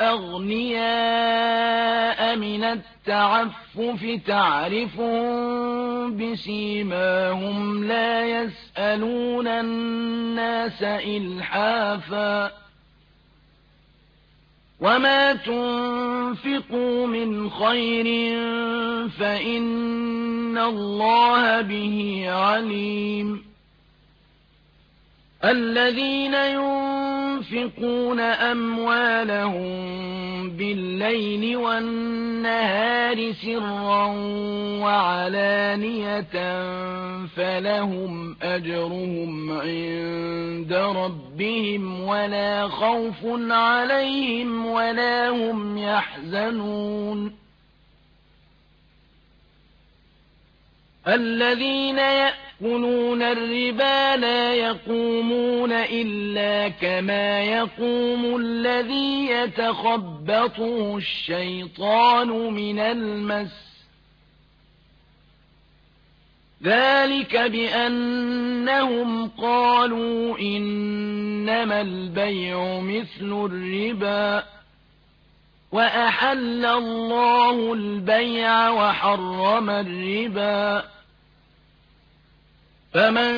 أغنياء من التعفف تعرفهم بسيماهم لا يسألون الناس إلحافا وما تنفقوا من خير فإن الله به عليم الذين ينفقون أموالهم بالليل والنهار سرا وعلانية فلهم أجرهم عند ربهم ولا خوف عليهم ولا هم يحزنون الذين يأكلون الربا لا يقومون إلا كما يقوم الذي يتخبطه الشيطان من المس ذلك بأنهم قالوا إنما البيع مثل الربا وأحل الله البيع وحرم الربا فمن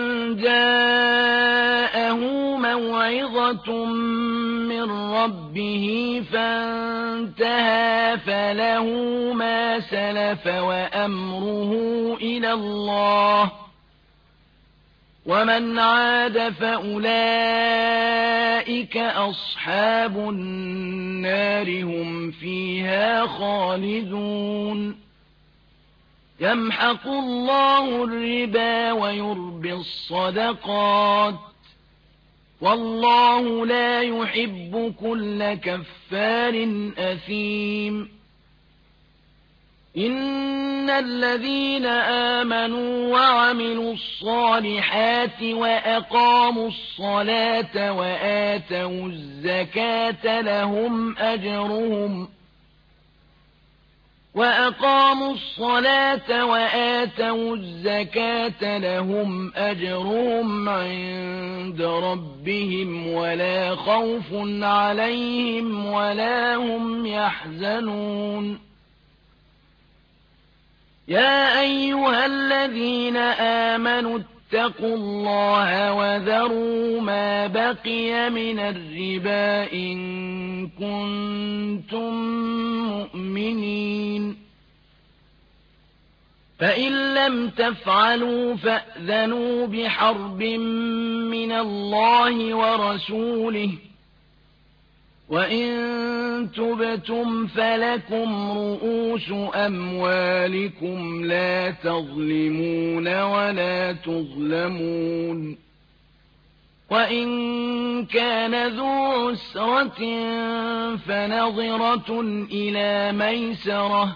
جاءه موعظة من ربه فانتهى فله ما سلف وأمره إلى الله ومن عاد فأولئك أصحاب النار هم فيها خالدون يمحق الله الربا ويربي الصدقات والله لا يحب كل كفار أثيم إن الذين آمنوا وعملوا الصالحات وأقاموا الصلاة وآتوا الزكاة لهم أجرهم وأقاموا الصلاة وآتوا الزكاة لهم أجرهم عند ربهم ولا خوف عليهم ولا هم يحزنون يا أيها الذين آمنوا اتقوا الله وذروا ما بقي من الربا إن كنتم مؤمنين فإن لم تفعلوا فأذنوا بحرب من الله ورسوله وإن تبتم فلكم رؤوس أموالكم لا تظلمون ولا تظلمون وإن كان ذو عسرة فنظرة إلى ميسرة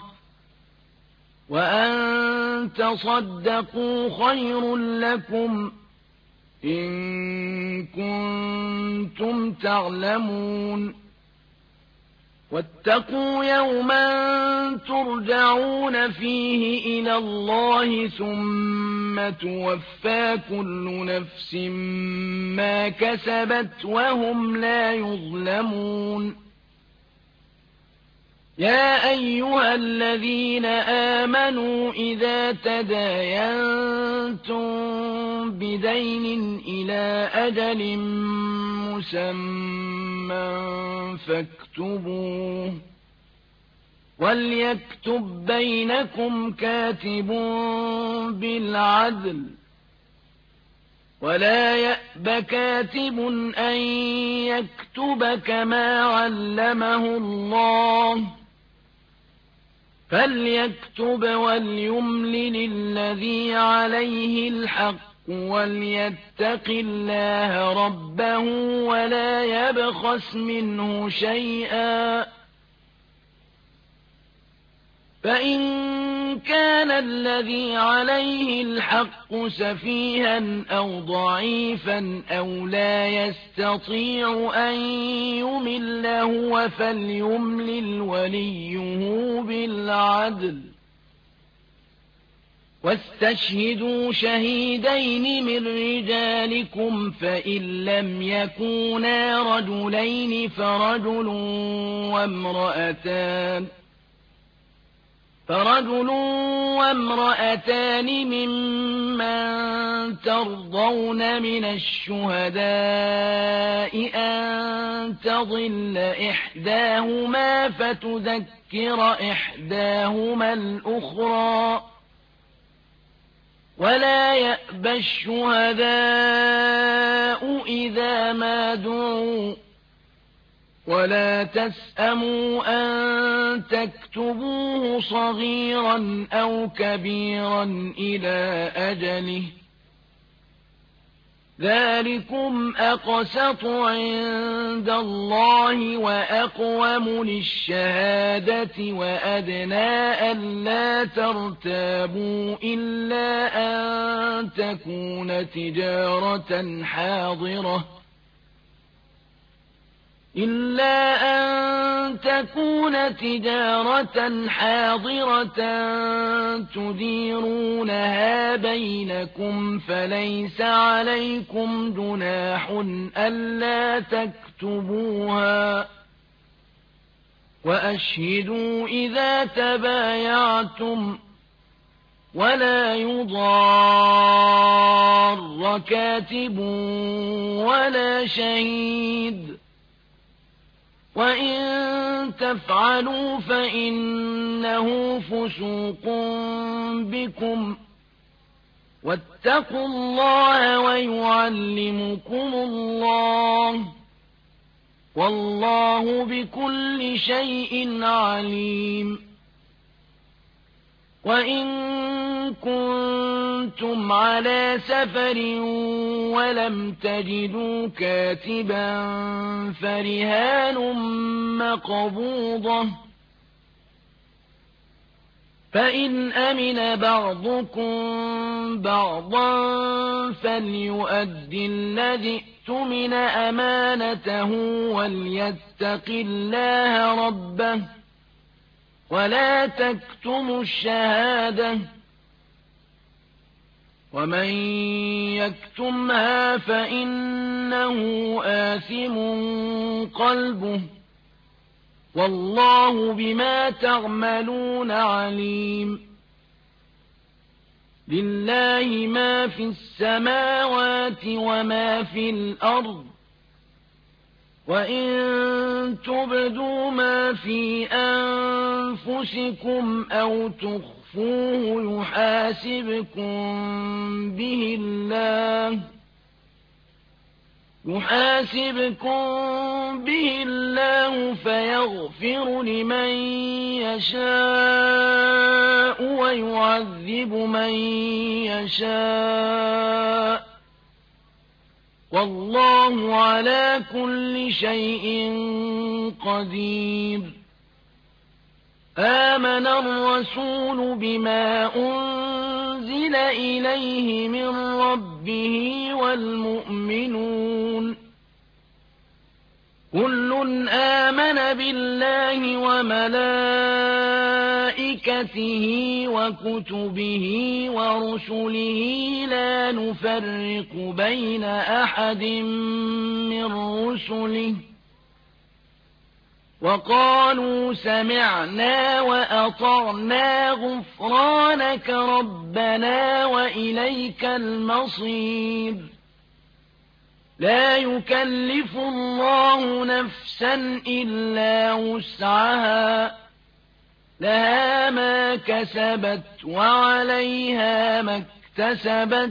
وأن تصدقوا خير لكم إن كنتم تعلمون واتقوا يوما ترجعون فيه إلى الله ثم توفى كل نفس ما كسبت وهم لا يظلمون يا أيها الذين آمنوا إذا تداينتم بدين إلى أجل مسمى فاكتبوه وليكتب بينكم كاتب بالعدل ولا يأب كاتب أن يكتب كما علمه الله فليكتب وليملل الذي عليه الحق وليتق الله ربه ولا يبخس منه شيئا فإن كان الذي عليه الحق سفيها أو ضعيفا أو لا يستطيع أن يمل هو فليملل وليه بالعدل واستشهدوا شهيدين من رجالكم فإن لم يكونا رجلين فرجل وامرأتان فرجل وامرأتان ممن ترضون من الشهداء أن تضل إحداهما فتذكر إحداهما الأخرى ولا يأبى الشهداء إذا ما دعوا ولا تسأموا أن تكتبوه صغيرا أو كبيرا إلى أجله ذلكم أقسط عند الله وأقوم للشهادة وأدنى ألا ترتابوا إلا أن تكون تجارة حاضرة إلا أن تكون تجارة حاضرة تديرونها بينكم فليس عليكم جناح ألا تكتبوها وأشهدوا إذا تبايعتم ولا يضار كاتب ولا شهيد وإن تفعلوا فإنه فسوق بكم واتقوا الله ويعلمكم الله والله بكل شيء عليم وإن كنتم على سفر ولم تجدوا كاتبا فرهان مقبوضة فإن أمن بعضكم بعضا فليؤد الذي اؤتمن أمانته وليتق الله ربه ولا تكتموا الشهادة ومن يكتمها فإنه آثم قلبه والله بما تعملون عليم لله ما في السماوات وما في الأرض وإن تبدوا ما في أنفسكم أو تخفوه يحاسبكم به الله يحاسبكم به الله فيغفر لمن يشاء ويعذب من يشاء والله على كل شيء قدير آمن الرسول بما أنزل إليه من ربه والمؤمنون كل آمن بالله وملائكته وكتبه ورسله لا نفرق بين أحد من رسله وقالوا سمعنا وأطعنا غفرانك ربنا وإليك المصير لا يكلف الله نفسا إلا وسعها لها ما كسبت وعليها ما اكتسبت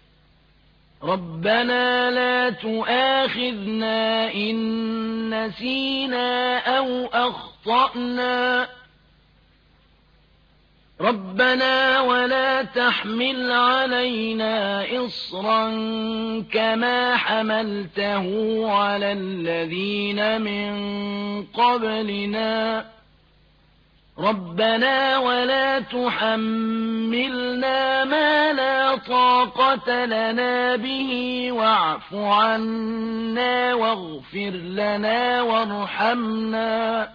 ربنا لا تؤاخذنا إن نسينا أو أخطأنا ربنا ولا تحمل علينا إصرا كما حملته على الذين من قبلنا ربنا ولا تحملنا ما لا طاقة لنا به واعف عنا واغفر لنا وارحمنا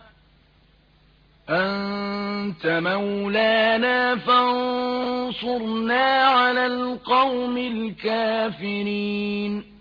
أنت مولانا فانصرنا على القوم الكافرين